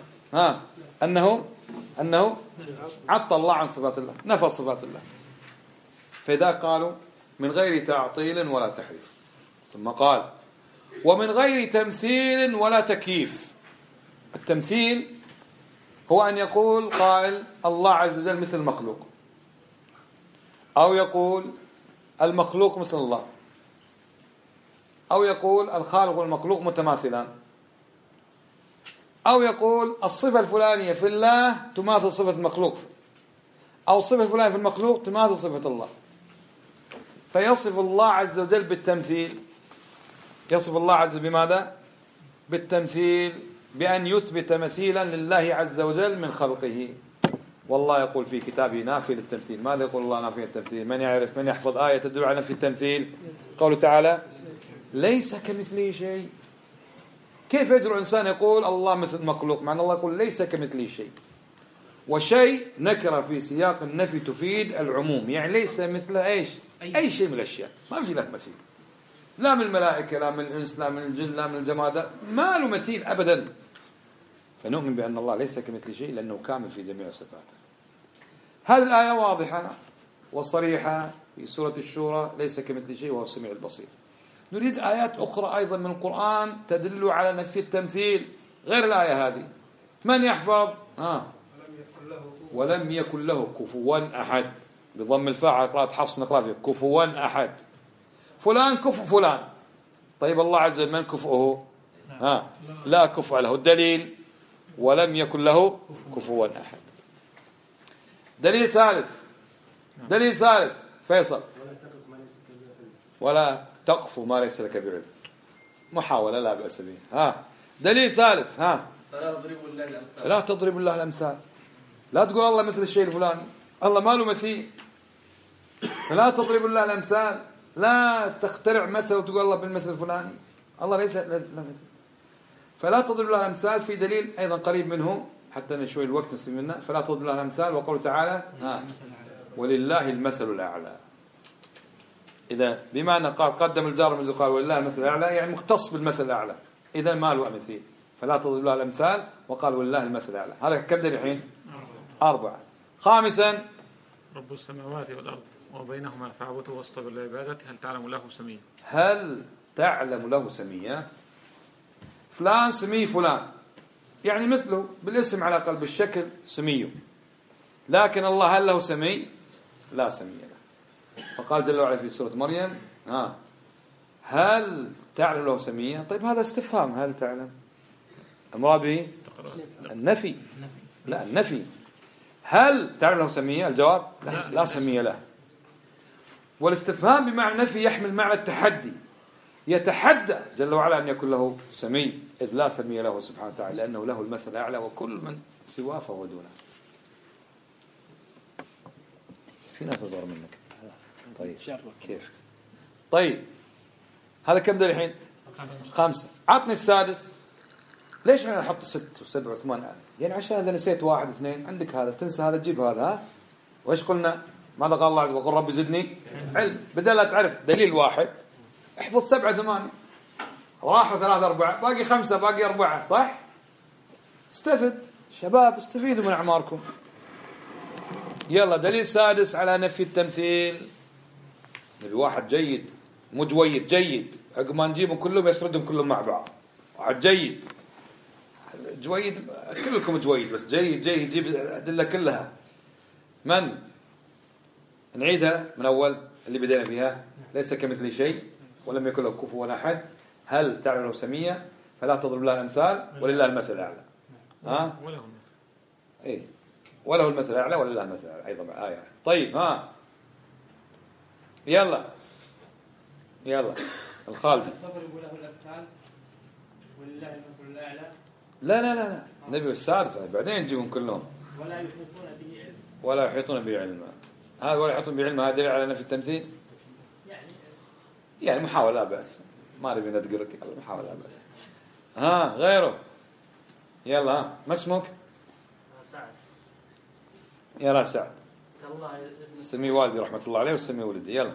أنه عطل الله عن صفات الله، نفى صفات الله. فإذا قالوا من غير تعطيل ولا تحريف، ثم قال ومن غير تمثيل ولا تكييف. التمثيل هو أن يقول قائل الله عز وجل مثل المخلوق، أو يقول المخلوق مثل الله، أو يقول الخالق والمخلوق متماثلان، أو يقول الصفة الفلانية في الله تماثل صفة المخلوق، أو الصفة الفلانية في المخلوق تماثل صفة الله. فيصف الله عز وجل بالتمثيل. يصف الله عز وجل بماذا؟ بالتمثيل، بأن يثبت مثيلا لله عز وجل من خلقه. والله يقول في كتابه نافي للتمثيل. ماذا يقول الله نافي للتمثيل؟ من يعرف، من يحفظ آية تدل على نفي التمثيل؟ قوله تعالى ليس كمثله شيء. كيف يجرؤ الإنسان يقول الله مثل مخلوق مع أن الله يقول ليس كمثله شيء؟ وشيء نكرة في سياق النفي تفيد العموم، يعني ليس مثل ايش؟ أي شيء من الأشياء، ما في له مثيل، لا من الملائكة لا من الإنس لا من الجن لا من الجمادات، ما له مثيل أبدا. فنؤمن بأن الله ليس كمثل شيء لأنه كامل في جميع صفاته. هذه الآية واضحة وصريحة في سورة الشورى، ليس كمثل شيء وهو السميع البصير. نريد آيات أخرى أيضا من القرآن تدل على نفي التمثيل غير الآية هذه. من يحفظ؟ ولم يكن له كفوا أحد، بضم الفاعل قراءة حفص نقرأ فيه كفوا أحد. فلان كفو فلان، طيب الله عز وجل من كفؤه؟ لا كفء له. الدليل ولم يكن له كفوا أحد. دليل ثالث فيصل، ولا تقف ما ليس لك بعلم، محاولة لا بأس بها. دليل ثالث فلا تضرب الله الأمثال. لا تقول الله مثل الشيء الفلاني، الله ما له مثيل. فلا تضرب الله الأمثال، لا تخترع مثل وتقول الله بالمثل الفلاني، الله ليس لا مثل. فلا تضرب الله الأمثال في دليل أيضا قريب منه حتى نشوي الوقت نسلم منه. فلا تضرب الله الأمثال وقوله تعالى ولله المثل الأعلى. إذا بما أن قال قدم الجار من قال ولله المثل الأعلى يعني مختص بالمثل الأعلى، إذا ما له مثيل. فلا تضرب الله الأمثال وقال ولله المثل الأعلى. هذا كم دليل الحين؟ 4. خامسا رب السماوات والأرض وبينهما فاعبده واصطبر لعبادته هل تعلم له سميا. هل تعلم له سميا؟ فلان سمي فلان، يعني مثله بالاسم على الأقل بالشكل سميه، لكن الله هل له سمي؟ لا سمي له. فقال جل وعلا في سورة مريم هل تعلم له سميا؟ طيب هذا استفهام، هل تعلم المراد به النفي، لا النفي. هل تعلم له سميا؟ الجواب لا سمي له. والاستفهام بمعنى النفي يحمل معنى التحدي، يتحدى جل وعلا أن يكون له سمي، إذ لا سمي له سبحانه وتعالى لأنه له المثل الأعلى وكل من سواه فهو دونه. في ناس أصغر منك. طيب كيف؟ طيب هذا كم دليل الحين؟ 5. عطني السادس. ليش أنا أحط 6 و7 و8؟ يعني عشان إذا نسيت 1 2 عندك هذا تنسى هذا تجيب هذا. وإيش قلنا؟ ماذا قال الله عز وجل؟ وقل رب زدني علم. بدل لا تعرف دليل واحد احفظ 7 8، راحوا 3 4 باقي 5 باقي 4 صح؟ استفد شباب، استفيدوا من أعماركم. يلا دليل سادس على نفي التمثيل. نبي واحد جيد مو جويد، جيد عقب ما نجيبهم كلهم يسردهم كلهم مع بعض. واحد جيد جويد كلكم جويد بس جيد جيب الأدلة كلها. من نعيدها من أول اللي بدينا فيها. ليس كمثل شيء ولم يكن له كفوا أحد. هل تعلم له سميا؟ فلا تضرب الله الأمثال ولله المثل الأعلى. وله إيه وله المثل الأعلى ولله المثل الأعلى أيضا آية. طيب يلا الخالدي. تضرب له الأمثال ولله المثل الأعلى. لا النبي السادس بعدين نجيبهم كلهم. ولا يحيطون به علما. هذا ولا يحيطون به علما هذا دليل على نفي التمثيل. يعني محاولة لا بأس، ما نبي ندقرك، محاولة لا بأس. غيره. يلا ما اسمك؟ سعد. يلا سعد. سمي والدي رحمة الله عليه وسمي ولدي. يلا.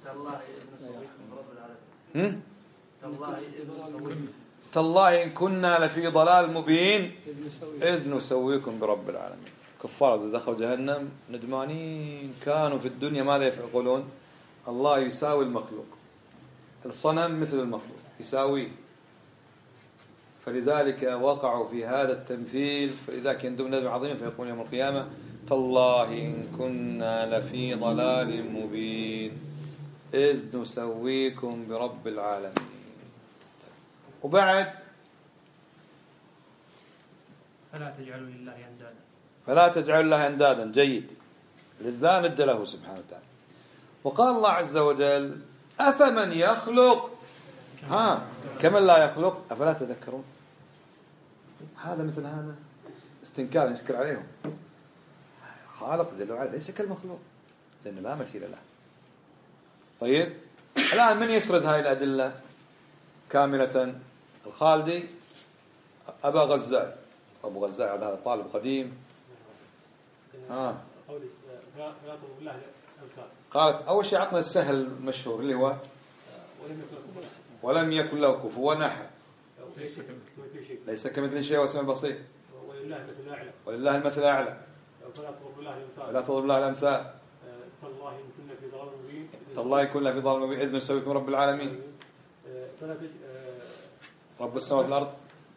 تالله إن كنا لفي ضلال مبين إذ نسويكم برب العالمين. كفار إذا دخلوا جهنم ندمانين كانوا في الدنيا ماذا يقولون؟ الله يساوي المخلوق، الصنم مثل المخلوق يساويه، فلذلك وقعوا في هذا التمثيل. فلذلك يندم ندم عظيم فيقول يوم القيامة تالله إن كنا لفي ضلال مبين إذ نسويكم برب العالمين. وبعد فلا تجعلوا لله أندادا. فلا تجعلوا لله أندادا. جيد، لا ند له سبحانه وتعالى. وقال الله عز وجل أفمن يخلق كمن لا يخلق أفلا تذكرون. هذا مثل هذا استنكار نشكر عليهم. خالق جل وعلا ليس كالمخلوق لأنه لا مثيل له. طيب الآن من يسرد هاي الأدلة كاملة؟ الخالدي أبا غزاي، أبو غزاي هذا طالب قديم. قالت أول شيء عطنا السهل المشهور اللي هو ولم يكن له كفوا أحد، ليس كمثل شيء واسمه البصير، ولله المثل الأعلى، ولا تضرب الله الأمثال، تالله كنا في ضلال مبين إذ نسويكم رب العالمين، رب السماوات والأرض،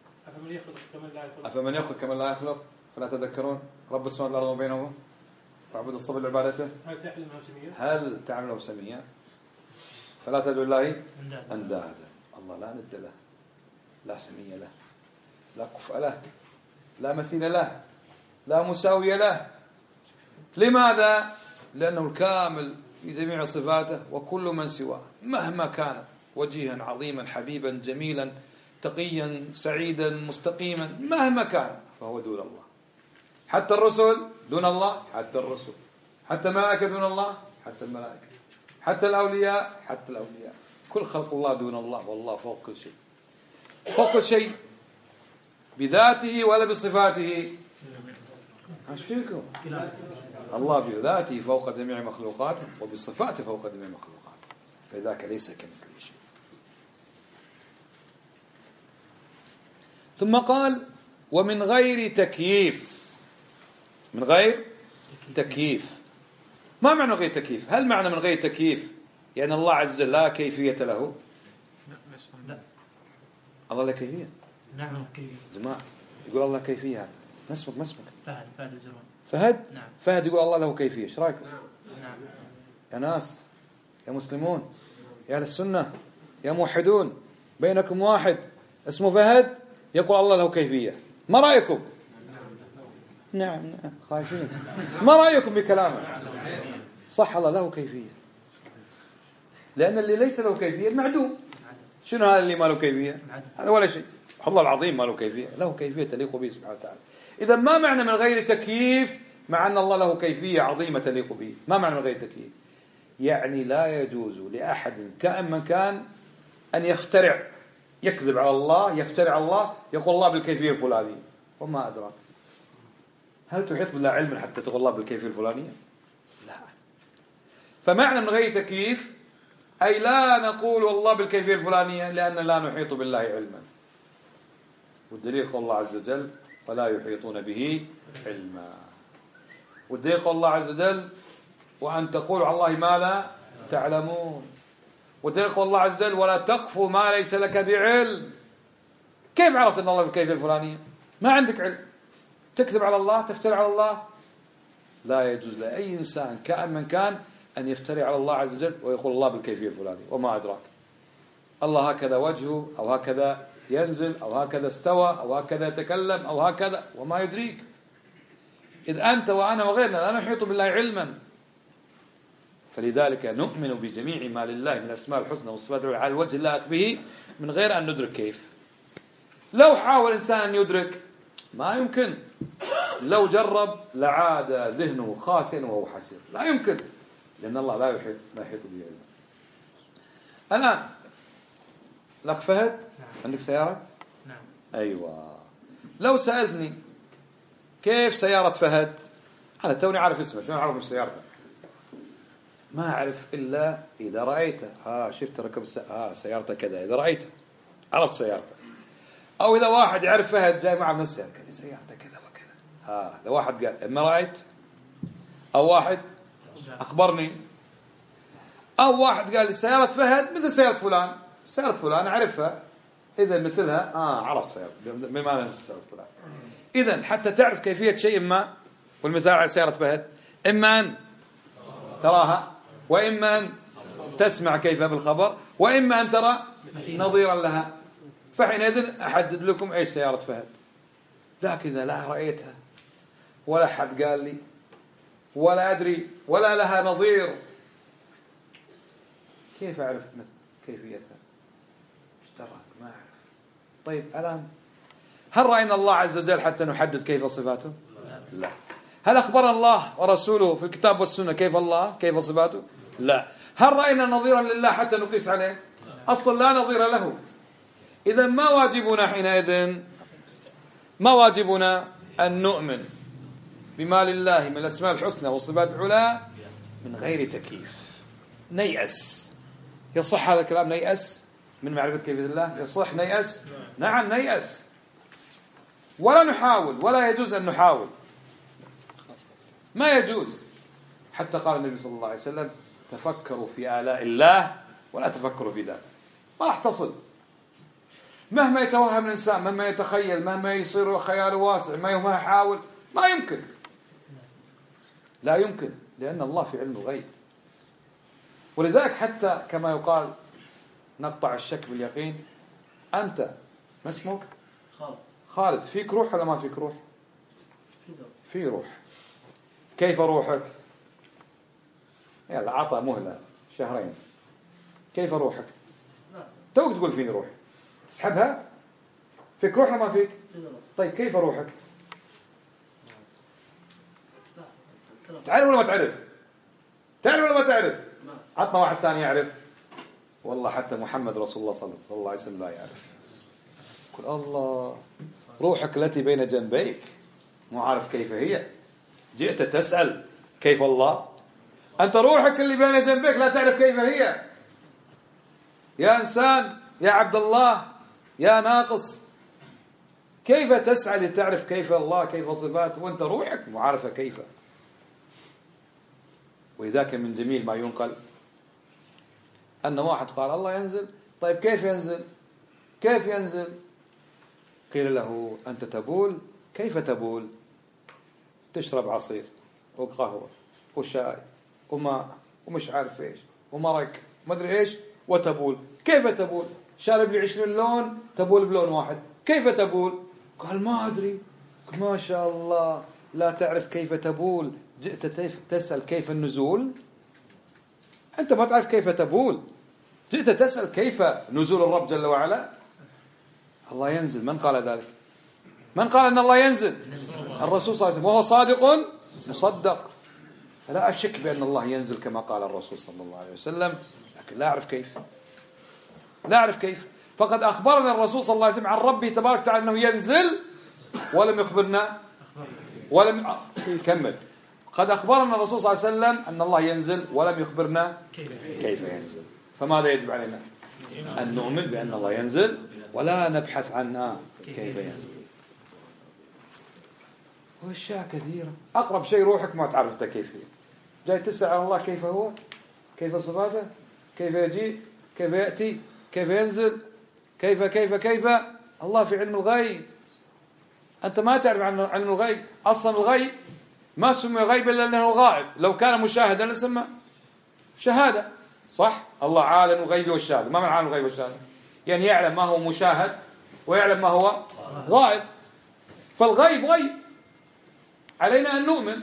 أفمن يخلق كمن لا يخلق فلا تذكرون، رب السماوات والأرض وبينهما واعبدوا الصبر لعبادته هل تعمل له سميا فلا تدعوا الله أندادا. الله لا ند له، لا سمي له، لا كفء له، لا مثيل له، لا مساوي له. لماذا؟ لأنه الكامل في جميع صفاته، وكل من سواه مهما كان وجيها عظيما حبيبا جميلا تقيا سعيدا مستقيما مهما كان فهو دون الله. حتى الرسل دون الله، حتى الرسل، حتى الملائكة دون الله، حتى الملائكة، حتى الأولياء، حتى الأولياء، كل خلق الله دون الله، والله فوق كل شيء، فوق كل شيء بذاته ولا بصفاته؟ ايش فيكم؟ الله بذاته فوق جميع مخلوقاته وبصفاته فوق جميع مخلوقاته، فذاك ليس كمثله شيء. ثم قال ومن غير تكييف. من غير تكييف، ما معنى غير تكييف؟ هل معنى من غير تكييف يعني الله عز وجل لا كيفية له؟ لا، الله له كيفية. نعم كيفية. جماعة يقول الله كيفية، هذا ما اسمك؟ ما اسمك؟ فهد الجروان. فهد؟ نعم. فهد يقول الله له كيفية، ايش رايكم؟ نعم. يا ناس، يا مسلمون، يا أهل السنة، يا موحدون، بينكم واحد اسمه فهد يقول الله له كيفية، ما رأيكم؟ نعم خايفين، ما رأيكم بكلامه؟ صح الله له كيفية، لأن اللي ليس له كيفية معدوم. شنو هذا اللي ما له كيفية؟ هذا ولا شيء. الله العظيم ما له كيفية، له كيفية تليق به سبحانه وتعالى. إذا ما معنى من غير تكييف مع أن الله له كيفية عظيمة تليق به؟ ما معنى من غير تكييف؟ يعني لا يجوز لأحد كائن من كان أن يخترع، يكذب على الله، يفترع الله، يقول الله بالكيفية الفلانية وما أدراك. هل تحيط بالله علما حتى تقول الله بالكيفية الفلانية؟ لا. فمعنى من غير تكييف أي لا نقول الله بالكيفية الفلانية لأن لا نحيط بالله علما. والدليل قول الله عز وجل ولا يحيطون به علما. والدليل قول الله عز وجل وأن تقولوا على الله ما لا تعلمون. والدليل قول الله عز وجل ولا تقف ما ليس لك بعلم. كيف عرفت أن الله بالكيفية الفلانية؟ ما عندك علم، تكذب على الله، تفتري على الله. لا يجوز لأي إنسان كائن من كان أن يفتري على الله عز وجل ويقول الله بالكيفية الفلانية وما أدراك. الله هكذا وجهه، أو هكذا ينزل، أو هكذا استوى، أو هكذا يتكلم، أو هكذا، وما يدريك. إذ أنت وأنا وغيرنا لا نحيط بالله علما. فلذلك نؤمن بجميع ما لله من الأسماء الحسنى والصفات على الوجه اللائق به من غير أن ندرك كيف. لو حاول إنسان أن يدرك ما يمكن، لو جرب لعاد ذهنه خاسئا وهو حسير. لا يمكن، لأن الله لا يحيط به علما. الآن الأخ فهد عندك سيارة؟ نعم. أيوة. لو سألتني كيف سيارة فهد، أنا توني عارف اسمه، شلون أعرف سيارته؟ ما أعرف إلا إذا رأيته. شفت ركب سيارته كذا، إذا رأيته عرفت سيارته. أو إذا واحد يعرف فهد جاي معه من السيارة قال لي سيارته كذا وكذا، إذا واحد قال إما رأيت، أو واحد أخبرني، أو واحد قال لي سيارة فهد مثل سيارة فلان، سيارة فلان أعرفها، إذا مثلها عرفت سيارة بما نفس سيارة فلان. إذن حتى تعرف كيفية شيء ما، والمثال على سيارة فهد إما أن تراها، وإما أن تسمع كيف بالخبر، وإما أن ترى نظيرا لها، فحينئذ أحدد لكم أي سيارة فهد. لكن إذا لا رأيتها ولا حد قال لي ولا أدري ولا لها نظير، كيف أعرف كيفيتها؟ اشتراك ما أعرف. طيب الآن هل رأينا الله عز وجل حتى نحدد كيف صفاته؟ لا. هل أخبرنا الله ورسوله في الكتاب والسنة كيف الله كيف صفاته؟ لا. هل رأينا نظيرا لله حتى نقيس عليه؟ أصلا لا نظير له. إذا ما واجبنا حينئذ؟ ما واجبنا أن نؤمن بما لله من الأسماء الحسنى والصفات العلى من غير تكييف. نيأس. يصح هذا الكلام؟ نيأس من معرفة كيفية الله؟ يصح نيأس؟ نعم نيأس. ولا نحاول، ولا يجوز أن نحاول، ما يجوز. حتى قال النبي صلى الله عليه وسلم: تفكروا في آلاء الله ولا تفكروا في ذاته. ما راح تصل. مهما يتوهم الإنسان، مهما يتخيل، مهما يصير خياله واسع، مهما يحاول، ما يمكن. لا يمكن، لأن الله في علم الغيب. ولذلك حتى كما يقال نقطع الشك باليقين. أنت ما اسمك؟ خالد. فيك روح ولا ما فيك روح؟ في روح. كيف روحك؟ يلا عطى مهلة 2 شهر. كيف روحك؟ توك تقول فيني روح، تسحبها؟ فيك روح ولا ما فيك؟ طيب كيف روحك؟ تعرف ولا ما تعرف؟ تعرف ولا ما تعرف؟ عطنا واحد ثاني يعرف. والله حتى محمد رسول الله صلى الله عليه وسلم لا يعرف. قل الله، روحك التي بين جنبيك مو عارف كيف هي، جئت تسأل كيف الله؟ أنت روحك اللي بين جنبيك لا تعرف كيف هي. يا إنسان، يا عبد الله، يا ناقص، كيف تسعى لتعرف كيف الله كيف صفاته وأنت روحك مو عارفة كيف؟ وإذاك من جميل ما ينقل أن واحد قال الله ينزل. طيب كيف ينزل؟ كيف ينزل؟ قيل له أنت تبول. كيف تبول؟ تشرب عصير وقهوة وشاي وماء ومش عارف إيش ومرق ما أدري إيش وتبول. كيف تبول؟ شارب لي 20 لون تبول بلون واحد. كيف تبول؟ قال ما أدري. ما شاء الله، لا تعرف كيف تبول، جئت تسأل كيف النزول؟ أنت ما تعرف كيف تبول، جئت تسأل كيف نزول الرب جل وعلا؟ الله ينزل. من قال ذلك؟ من قال أن الله ينزل؟ الرسول صلى الله عليه وسلم، وهو صادق مصدق. فلا أشك بأن الله ينزل كما قال الرسول صلى الله عليه وسلم، لكن لا أعرف كيف. لا أعرف كيف. فقد أخبرنا الرسول صلى الله عليه وسلم عن ربه تبارك وتعالى أنه ينزل ولم يخبرنا ولم يكمل. قد أخبرنا الرسول صلى الله عليه وسلم أن الله ينزل ولم يخبرنا كيف ينزل. فماذا يجب علينا؟ أن نؤمن بأن الله ينزل ولا نبحث عنه كيف ينزل. وأشياء كثيرة. أقرب شيء روحك ما تعرف كيف هي، جاي تسأل عن الله كيف هو، كيف صفاته، كيف يجيء، كيف يأتي، كيف ينزل، كيف الله في علم الغيب. أنت ما تعرف عن علم الغيب. أصلا الغيب ما سمي غيب إلا أنه غائب. لو كان مشاهدا لسمى شهادة، صح؟ الله عالم الغيب والشهادة. ما من عالم الغيب والشهادة؟ يعني يعلم ما هو مشاهد ويعلم ما هو غائب. فالغيب غيب، علينا أن نؤمن.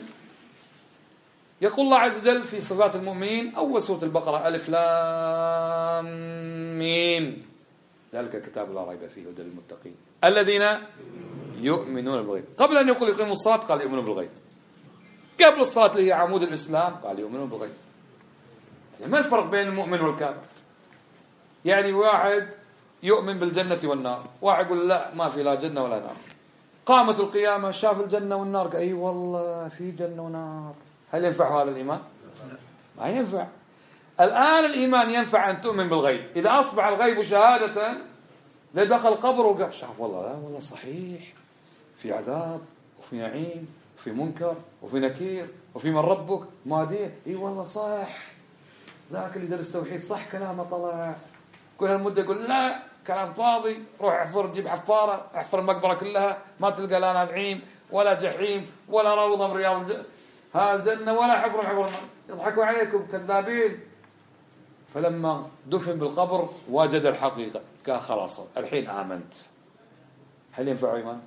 يقول الله عز وجل في صفات المؤمنين، أول سورة البقرة: ألف لام ميم ذلك الكتاب لا ريب فيه هدى للمتقين الذين يؤمنون بالغيب. قبل أن يقول يقيموا الصلاة قال يؤمنون بالغيب. قبل الصلاة اللي هي عمود الإسلام قال يؤمنون بالغيب. يعني ما الفرق بين المؤمن والكافر؟ يعني واحد يؤمن بالجنة والنار، واحد يقول لا ما في لا جنة ولا نار. قامت القيامة شاف الجنة والنار قال أي والله في جنة ونار. هل ينفع هذا الإيمان؟ ما ينفع. الآن الإيمان ينفع أن تؤمن بالغيب. إذا أصبح الغيب شهادة لدخل قبر وقال شاف والله لا والله صحيح في عذاب وفي نعيم وفي منكر وفي نكير وفي من ربك ما ديه. اي والله صح، ذاك اللي درس توحيد صح كلامه طلع. كل هالمدة يقول لا كلام فاضي، روح احفر، جيب حفارة احفر المقبرة كلها ما تلقى لا نعيم ولا جحيم ولا روضة من رياض الجنة ولا حفر النار. يضحكوا عليكم كذابين. فلما دفن بالقبر وجد الحقيقة قال خلاص الحين آمنت. هل ينفع إيمان؟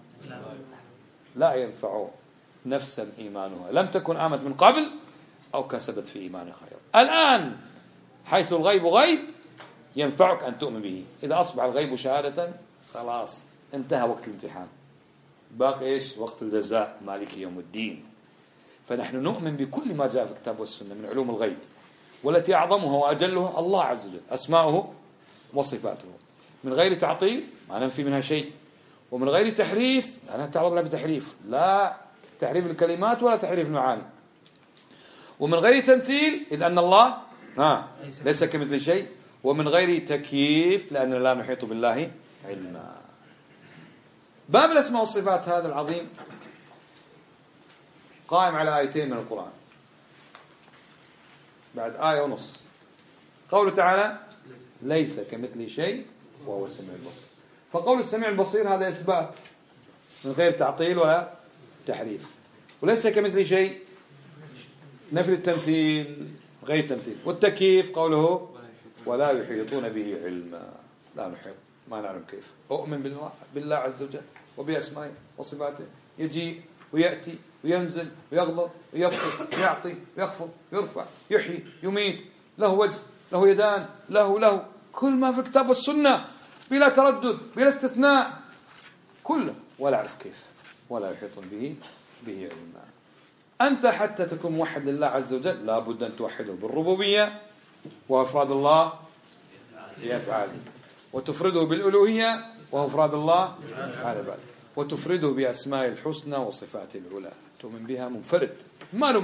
لا ينفع نفسا إيمانها لم تكن آمنت من قبل أو كسبت في إيمان خير. الآن حيث الغيب غيب ينفعك أن تؤمن به. إذا أصبح الغيب شهادة خلاص انتهى وقت الامتحان، باقي إيش؟ وقت الجزاء مالك يوم الدين. فنحن نؤمن بكل ما جاء في الكتاب والسنة من علوم الغيب، والتي أعظمها وأجلها الله عز وجل أسماؤه وصفاته، من غير تعطيل ما ننفي منها شيء، ومن غير تحريف لا نتعرض لها بتحريف، لا تحريف الكلمات ولا تحريف المعاني، ومن غير تمثيل إذ أن الله ليس كمثل شيء، ومن غير تكييف لأننا لا نحيط بالله علما. باب الأسماء والصفات هذا العظيم قائم على آيتين من القرآن، بعد آية ونص. قوله تعالى ليس كمثل شيء وهو السميع البصير. فقول السميع البصير هذا إثبات من غير تعطيل ولا تحريف، وليس كمثل شيء نفي التمثيل غير تمثيل، والتكييف قوله ولا يحيطون به علما، لا نحيط ما نعلم كيف. أؤمن بالله عز وجل وبأسمائه وصفاته، يجيء ويأتي وينزل ويغضب ويبقي ويعطي ويخفض ويرفع يحيي يميت، له وجه له يدان له كل ما في الكتاب والسنة بلا تردد بلا استثناء كله، ولا أعرف كيف ولا يحيطون به علما. أنت حتى تكون موحد لله عز وجل لا بد أن توحده بالربوبية وأفراد الله بأفعاله، وتفرده بالألوهية وهو أفراد الله بأفعال عباده، وتفرده بأسماء الحسنى وصفاته العلى، تؤمن بها منفرد ما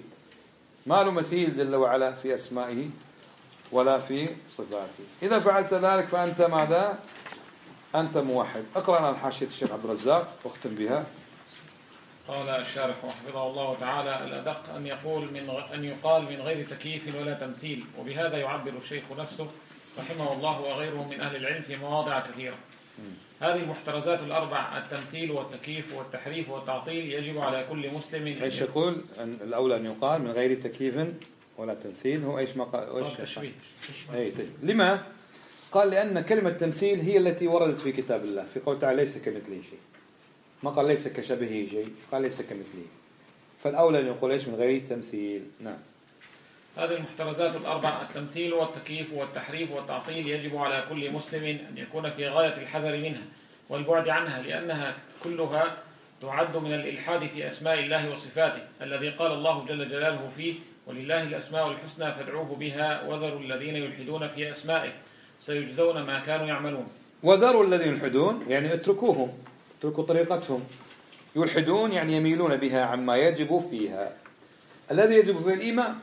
له مثيل جل وعلا في أسمائه ولا في صفاته. إذا فعلت ذلك فأنت ماذا؟ أنت موحد. اقرأ لنا حاشية الشيخ عبد الرزاق واختم بها. قال الشارح حفظه الله تعالى: الأدق أن يقال من غير تكييف ولا تمثيل، وبهذا يعبر الشيخ نفسه رحمه الله وغيره من أهل العلم في مواضع كثيرة. هذه المحترزات الأربع: التمثيل والتكييف والتحريف والتعطيل، يجب على كل مسلم ايش يقول؟ الأولى أن يقال من غير تكييف ولا تمثيل. هو ايش ما قال؟ تشبيه. لما؟ قال لأن كلمة تمثيل هي التي وردت في كتاب الله في قول تعالى ليس كمثله شيء، ما قال ليس كشبهه شيء، قال ليس كمثله، فالأولى أن يقول ايش؟ من غير تمثيل. نعم. هذه المحترزات الأربع: التمثيل والتكييف والتحريف والتعطيل، يجب على كل مسلم أن يكون في غاية الحذر منها والبعد عنها، لأنها كلها تعد من الإلحاد في أسماء الله وصفاته، الذي قال الله جل جلاله فيه: ولله الأسماء الحسنى فادعوه بها وذروا الذين يلحدون في أسمائه سيجزون ما كانوا يعملون. وذروا الذين يلحدون يعني اتركوهم، اتركوا طريقتهم. يلحدون يعني يميلون بها عما يجب فيها. الذي يجب فيه الإيمان،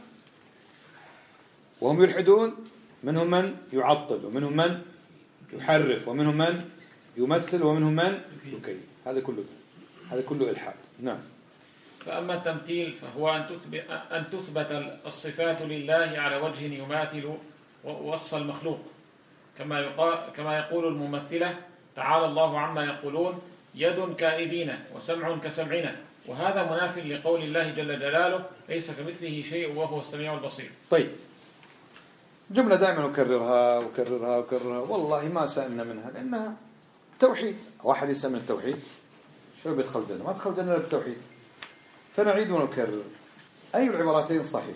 وهم يلحدون منهم من يعطل، ومنهم من يحرف، ومنهم من يمثل، ومنهم من يكيف. هذا كله إلحاد. نعم. فأما التمثيل فهو أن تثبت الصفات لله على وجه يماثل وصف المخلوق، كما يقول الممثلة: تعالى الله عما يقولون يد كأيدينا وسمع كسمعنا، وهذا مناف لقول الله جل جلاله: ليس كمثله شيء وهو السميع البصير. طيب، جملة دائما أكررها والله ما سألنا منها، لأنها توحيد. واحد يسمى التوحيد شو بيدخل الجنة؟ ما تدخل الجنة بالتوحيد. فنعيد ونكرر أي العبارتين صحيح.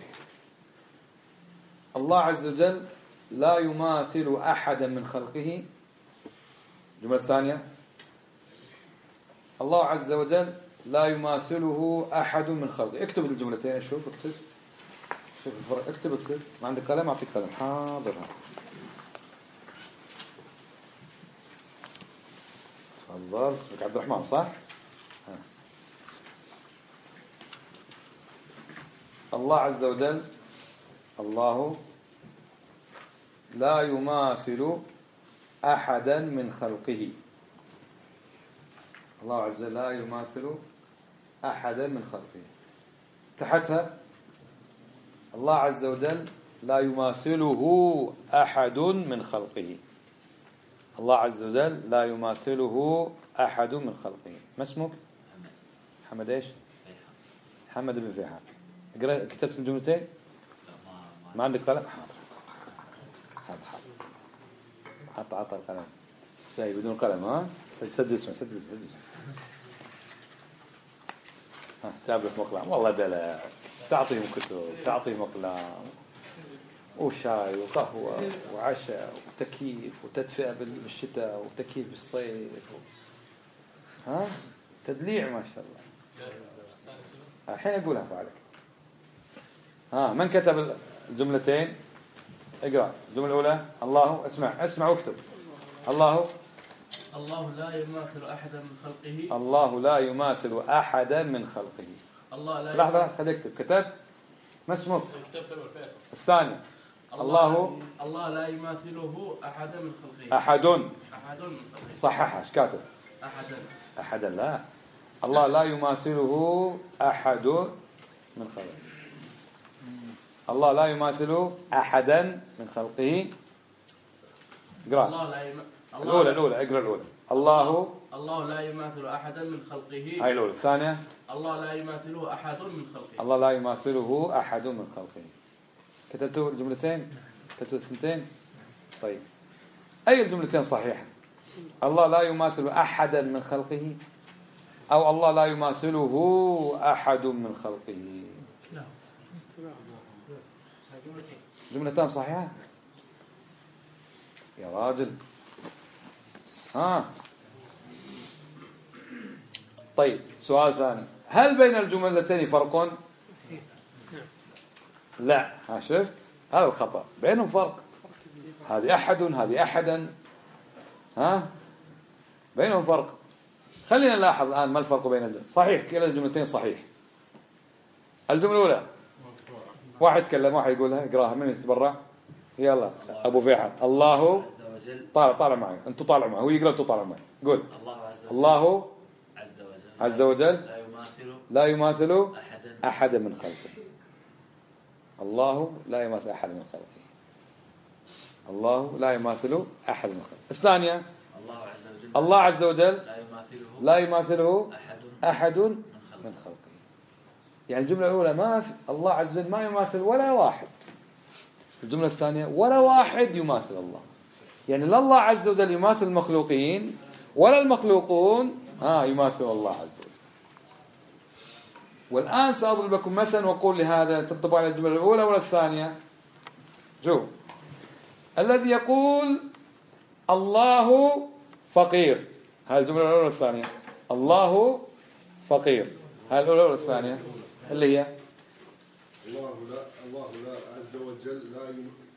الله عز وجل لا يماثل أحدا من خلقه. الجملة الثانية: الله عز وجل لا يماثله أحد من خلقه. اكتب الجملتين. شوف اكتب ما عندك قلم؟ أعطيك قلم. حاضر. تفضل. اسمك عبد الرحمن صح؟ الله عز وجل الله لا يماثل أحدا من خلقه. الله عز وجل لا يماثل أحدا من خلقه. تحتها: الله عز وجل لا يماثله أحد من خلقه. الله عز وجل لا يماثله أحد من خلقه. ما اسمك؟ محمد ايش؟ محمد بن فيحاء. اقرأ. كتبت الجملتين؟ ما عندك قلم؟ حط القلم. جاي بدون قلم. ها سجل اسمه. ها جاب لك مقلم. والله دلع. تعطيهم كتب، تعطيهم أقلام وشاي وقهوة وعشاء وتكييف وتدفئة بالشتاء وتكييف بالصيف ها تدليع ما شاء الله. الحين أقولها فعلك. من كتب الجملتين؟ اقرأ الجملة الأولى. الله، اسمع واكتب. الله لا يماثل أحدا من خلقه. الله لا يماثل أحدا من خلقه. الله لا لحظة خلي اكتب. كتبت؟ ما اسمك؟ الثاني. الله لا يماثله أحدا من خلقه. أحد من خلقه. صححها. ايش كاتب؟ أحدا لا. الله لا يماثله أحد من خلقه. الله لا يماثل أحدا من خلقه. اقرأ الأولى اقرأ الأولى. الله لا يماثل أحدا من خلقه. هاي الأولى. الثانية. الله لا يماثله أحد من خلقه. الله لا يماثله أحد من خلقه. كتبتوا الجملتين؟ كتبتوا الثنتين؟ طيب أي الجملتين صحيحة؟ الله لا يماثل أحدا من خلقه، أو الله لا يماثله أحد من خلقه؟ جملتان صحيحة يا راجل. طيب سؤال ثاني، هل بين الجملتين فرق؟ لا. شفت هذا الخطأ، بينهم فرق. هذه أحد هذه أحدا، بينهم فرق. خلينا نلاحظ الآن ما الفرق بين الجملتين. صحيح كلا الجملتين صحيح. الجملة الأولى واحد يتكلم، واحد يقولها، اقراها. من يتبرع؟ يلا أبو فيحة. الله طالع معي، أنتوا طالعوا معي، هو يقرأ أنتوا طالعوا معي. قول. الله عز وجل لا يماثل أحد من خلقه. الله لا يماثل أحد من خلقه. الله لا يماثل أحد من خلقه. الثانية الله عز وجل لا يماثله أحد من خلقه. يعني الجملة الأولى ما في الله عز وجل ما يماثل ولا واحد. الجملة الثانية ولا واحد يماثل الله. يعني لا الله عز وجل يماثل المخلوقين ولا المخلوقون يماثل الله عز وجل. والآن سأضرب لكم مثلا وأقول لهذا تنطبق على الجملة الأولى ولا الثانية. شوف الذي يقول الله فقير، هذه الجملة الأولى ولا الثانية؟ الله فقير، هذه الأولى ولا الثانية؟ اللي هي الله لا عز وجل لا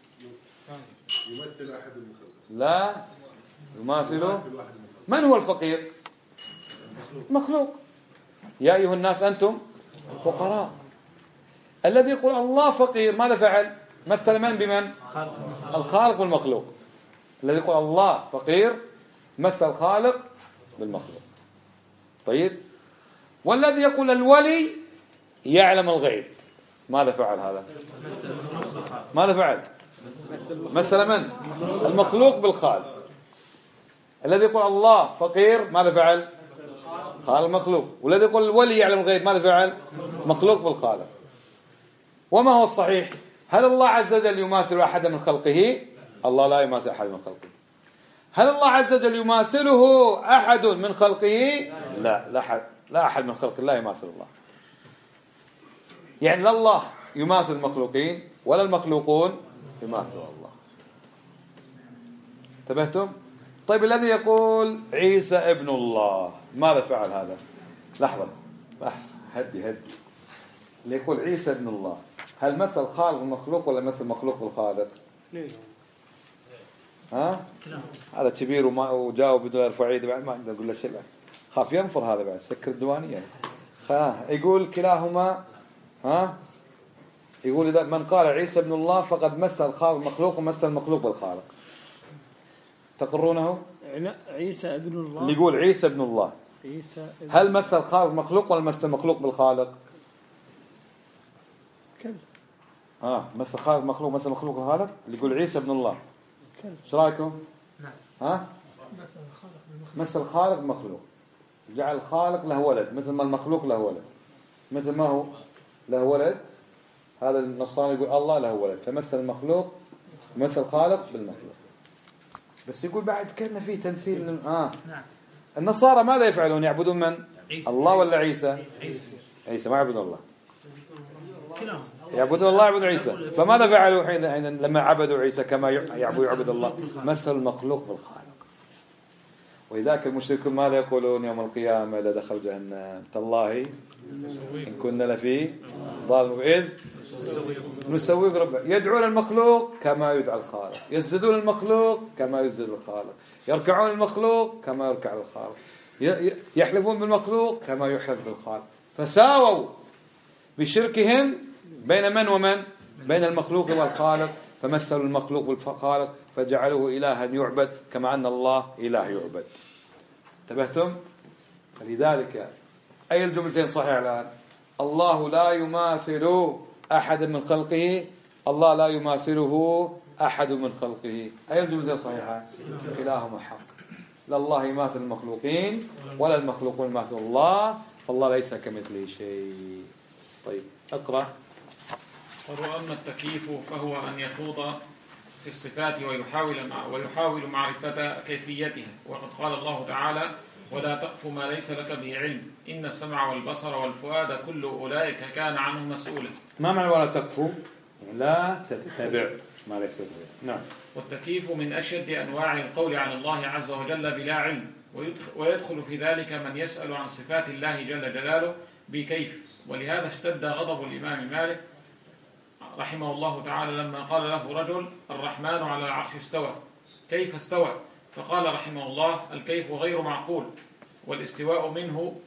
يمثل أحد من خلقه. لا يماثل. من هو الفقير؟ مخلوق. يا أيها الناس أنتم فقراء. الذي يقول الله فقير ماذا فعل؟ مثل من بمن؟ الخالق والمخلوق. الذي يقول الله فقير مثل الخالق بالمخلوق. طيب والذي يقول الولي يعلم الغيب ماذا فعل هذا؟ ماذا فعل؟ مثل من؟ المخلوق بالخالق. الذي يقول الله فقير ماذا فعل؟ خالق المخلوق. والذي يقول الولي يعلم الغيب ماذا فعل؟ مخلوق بالخالق. وما هو الصحيح؟ هل الله عز وجل يماثل أحدا من خلقه؟ الله لا يماثل أحد من خلقه. هل الله عز وجل يماثله أحد من خلقه؟ لا أحد من خلق الله يماثل الله. يعني لا الله يماثل المخلوقين ولا المخلوقون يماثل الله. انتبهتم؟ طيب الذي يقول عيسى ابن الله ماذا فعل هذا؟ لحظة هدي اللي يقول عيسى ابن الله هل مثل خالق المخلوق ولا مثل مخلوق بالخالق؟ هذا كبير وجاوب بدون يرفع يده بعد ما أقدر أقول له شيء، خاف ينفر هذا بعد سكر الديوانية. يقول كلاهما يقول إذا من قال عيسى ابن الله فقد مثل خالق المخلوق ومثل المخلوق بالخالق. تقرونه؟ عيسى ابن الله اللي يقول عيسى ابن الله هل مثل خالق المخلوق ولا مثل المخلوق بالخالق؟ مثل خالق المخلوق مثل المخلوق بالخالق. اللي يقول عيسى ابن الله ايش رايكم؟ مثل الخالق بالمخلوق، جعل الخالق له ولد مثل ما المخلوق له ولد، مثل ما هو له ولد. هذا النصارى يقول الله له ولد، فمثل المخلوق مثل الخالق بالمخلوق. بس يقول بعد كان في تمثيل. النصارى ماذا يفعلون؟ يعبدون من؟ الله ولا عيسى؟ عيسى ما يعبدون الله، يعبدون الله يعبدون عيسى. فماذا فعلوا حين لما عبدوا عيسى كما يعبد الله؟ مثل المخلوق بالخالق. وإذاك المشركون ماذا يقولون يوم القيامة إذا دخل جهنم؟ تالله إن كنا لفي ضال إذ نسويك ربك. يدعون المخلوق كما يدعى الخالق، يسجدون المخلوق كما يسجد الخالق، يركعون المخلوق كما يركع الخالق، يحلفون بالمخلوق كما يحلف بالخالق. فساووا بشركهم بين من ومن؟ بين المخلوق والخالق، فمثلوا المخلوق بالخالق فجعلوه إلها يعبد كما أن الله إله يعبد. انتبهتم؟ فلذلك أي الجملتين صحيحة الآن؟ الله لا يماثل أحد من خلقه، الله لا يماثله أحد من خلقه. أي الجملتين صحيحة؟ كلاهما حق. لا الله يماثل المخلوقين ولا المخلوقون يماثل الله، فالله ليس كمثله شيء. طيب اقرأ. وأما التكييف فهو أن يخوض في الصفات ويحاول معرفة كيفيتها. وقد قال الله تعالى: ولا تقف ما ليس لك به علم إن السمع والبصر والفؤاد كل أولئك كان عنه مسؤولا. ما معنى ولا تقف؟ لا تتبع ما ليس لك به. نعم. والتكييف من أشد أنواع القول عن الله عز وجل بلا علم، ويدخل في ذلك من يسأل عن صفات الله جل جلاله بكيف. ولهذا اشتد غضب الإمام مالك رحمه الله تعالى لما قال له رجل: الرحمن على العرش استوى، كيف استوى؟ فقال رحمه الله: الكيف غير معقول، والاستواء منه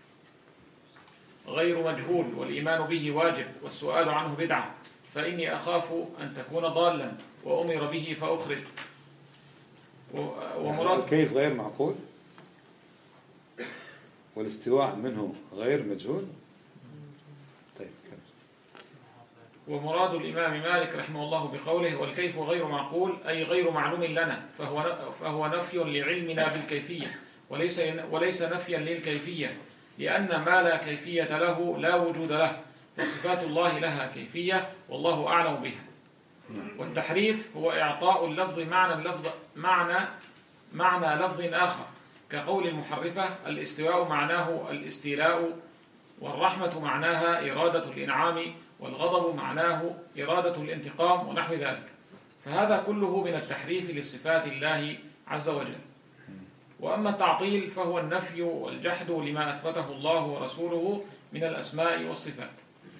غير مجهول، والإيمان به واجب، والسؤال عنه بدعة، فإني أخاف أن تكون ضالا وأمر به فأخرج. ومراد الكيف غير معقول والاستواء منه غير مجهول. طيب. ومراد الإمام مالك رحمه الله بقوله والكيف غير معقول أي غير معلوم لنا، فهو نفي لعلمنا بالكيفية وليس نفيا للكيفية، لأن ما لا كيفية له لا وجود له، وصفات الله لها كيفية والله أعلم بها. والتحريف هو إعطاء اللفظ معنى لفظ آخر، كقول المحرفة: الاستواء معناه الاستيلاء، والرحمة معناها إرادة الإنعام، والغضب معناه إرادة الانتقام، ونحو ذلك. فهذا كله من التحريف لصفات الله عز وجل. وأما التعطيل فهو النفي والجحد لما أثبته الله ورسوله من الأسماء والصفات.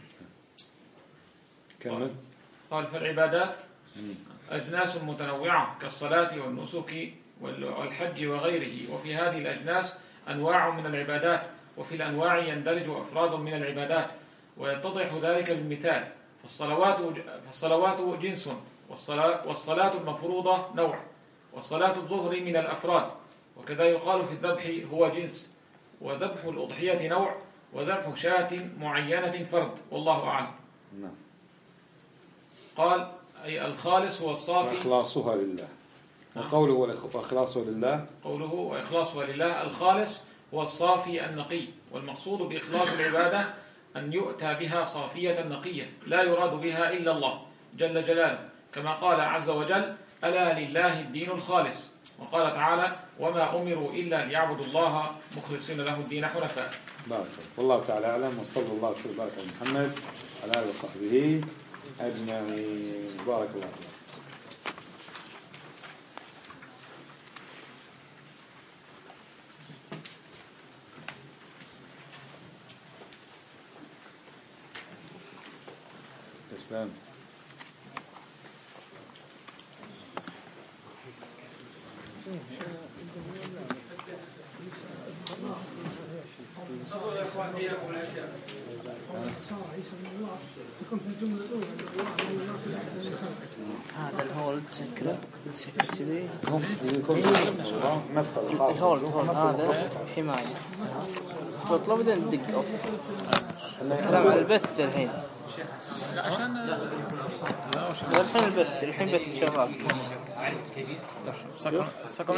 كمل. قال: فالعبادات أجناس متنوعة كالصلاة والنسك والحج وغيره، وفي هذه الأجناس أنواع من العبادات، وفي الأنواع يندرج أفراد من العبادات، ويتضح ذلك بالمثال: فالصلوات جنس، والصلاة المفروضة نوع، والصلاة الظهر من الأفراد. وكذا يقال في الذبح هو جنس، وذبح الأضحية نوع، وذبح شاة معينة فرد، والله أعلم. قال: أي الخالص هو الصافي، وإخلاصها لله. وقوله وإخلاصها لله، قوله وإخلاصها لله، الخالص هو الصافي النقي، والمقصود بإخلاص العبادة أن يؤتى بها صافية نقية لا يراد بها إلا الله جل جلاله، كما قال عز وجل: ألا لله الدين الخالص. وقال تعالى: وما أمروا إلا ليعبدوا الله مخلصين له الدين حنفاء. بارك الله. والله تعالى أعلم، وصلى الله وسلم على محمد وعلى آله وصحبه أجمعين. بارك الله فيك. تسلم. يكون في الجملة الأولى هذا الهولد سكر كذي الهولد هذا حماية تطلب بدنا ندق أوف كلام على البث الحين الحين البث شغال.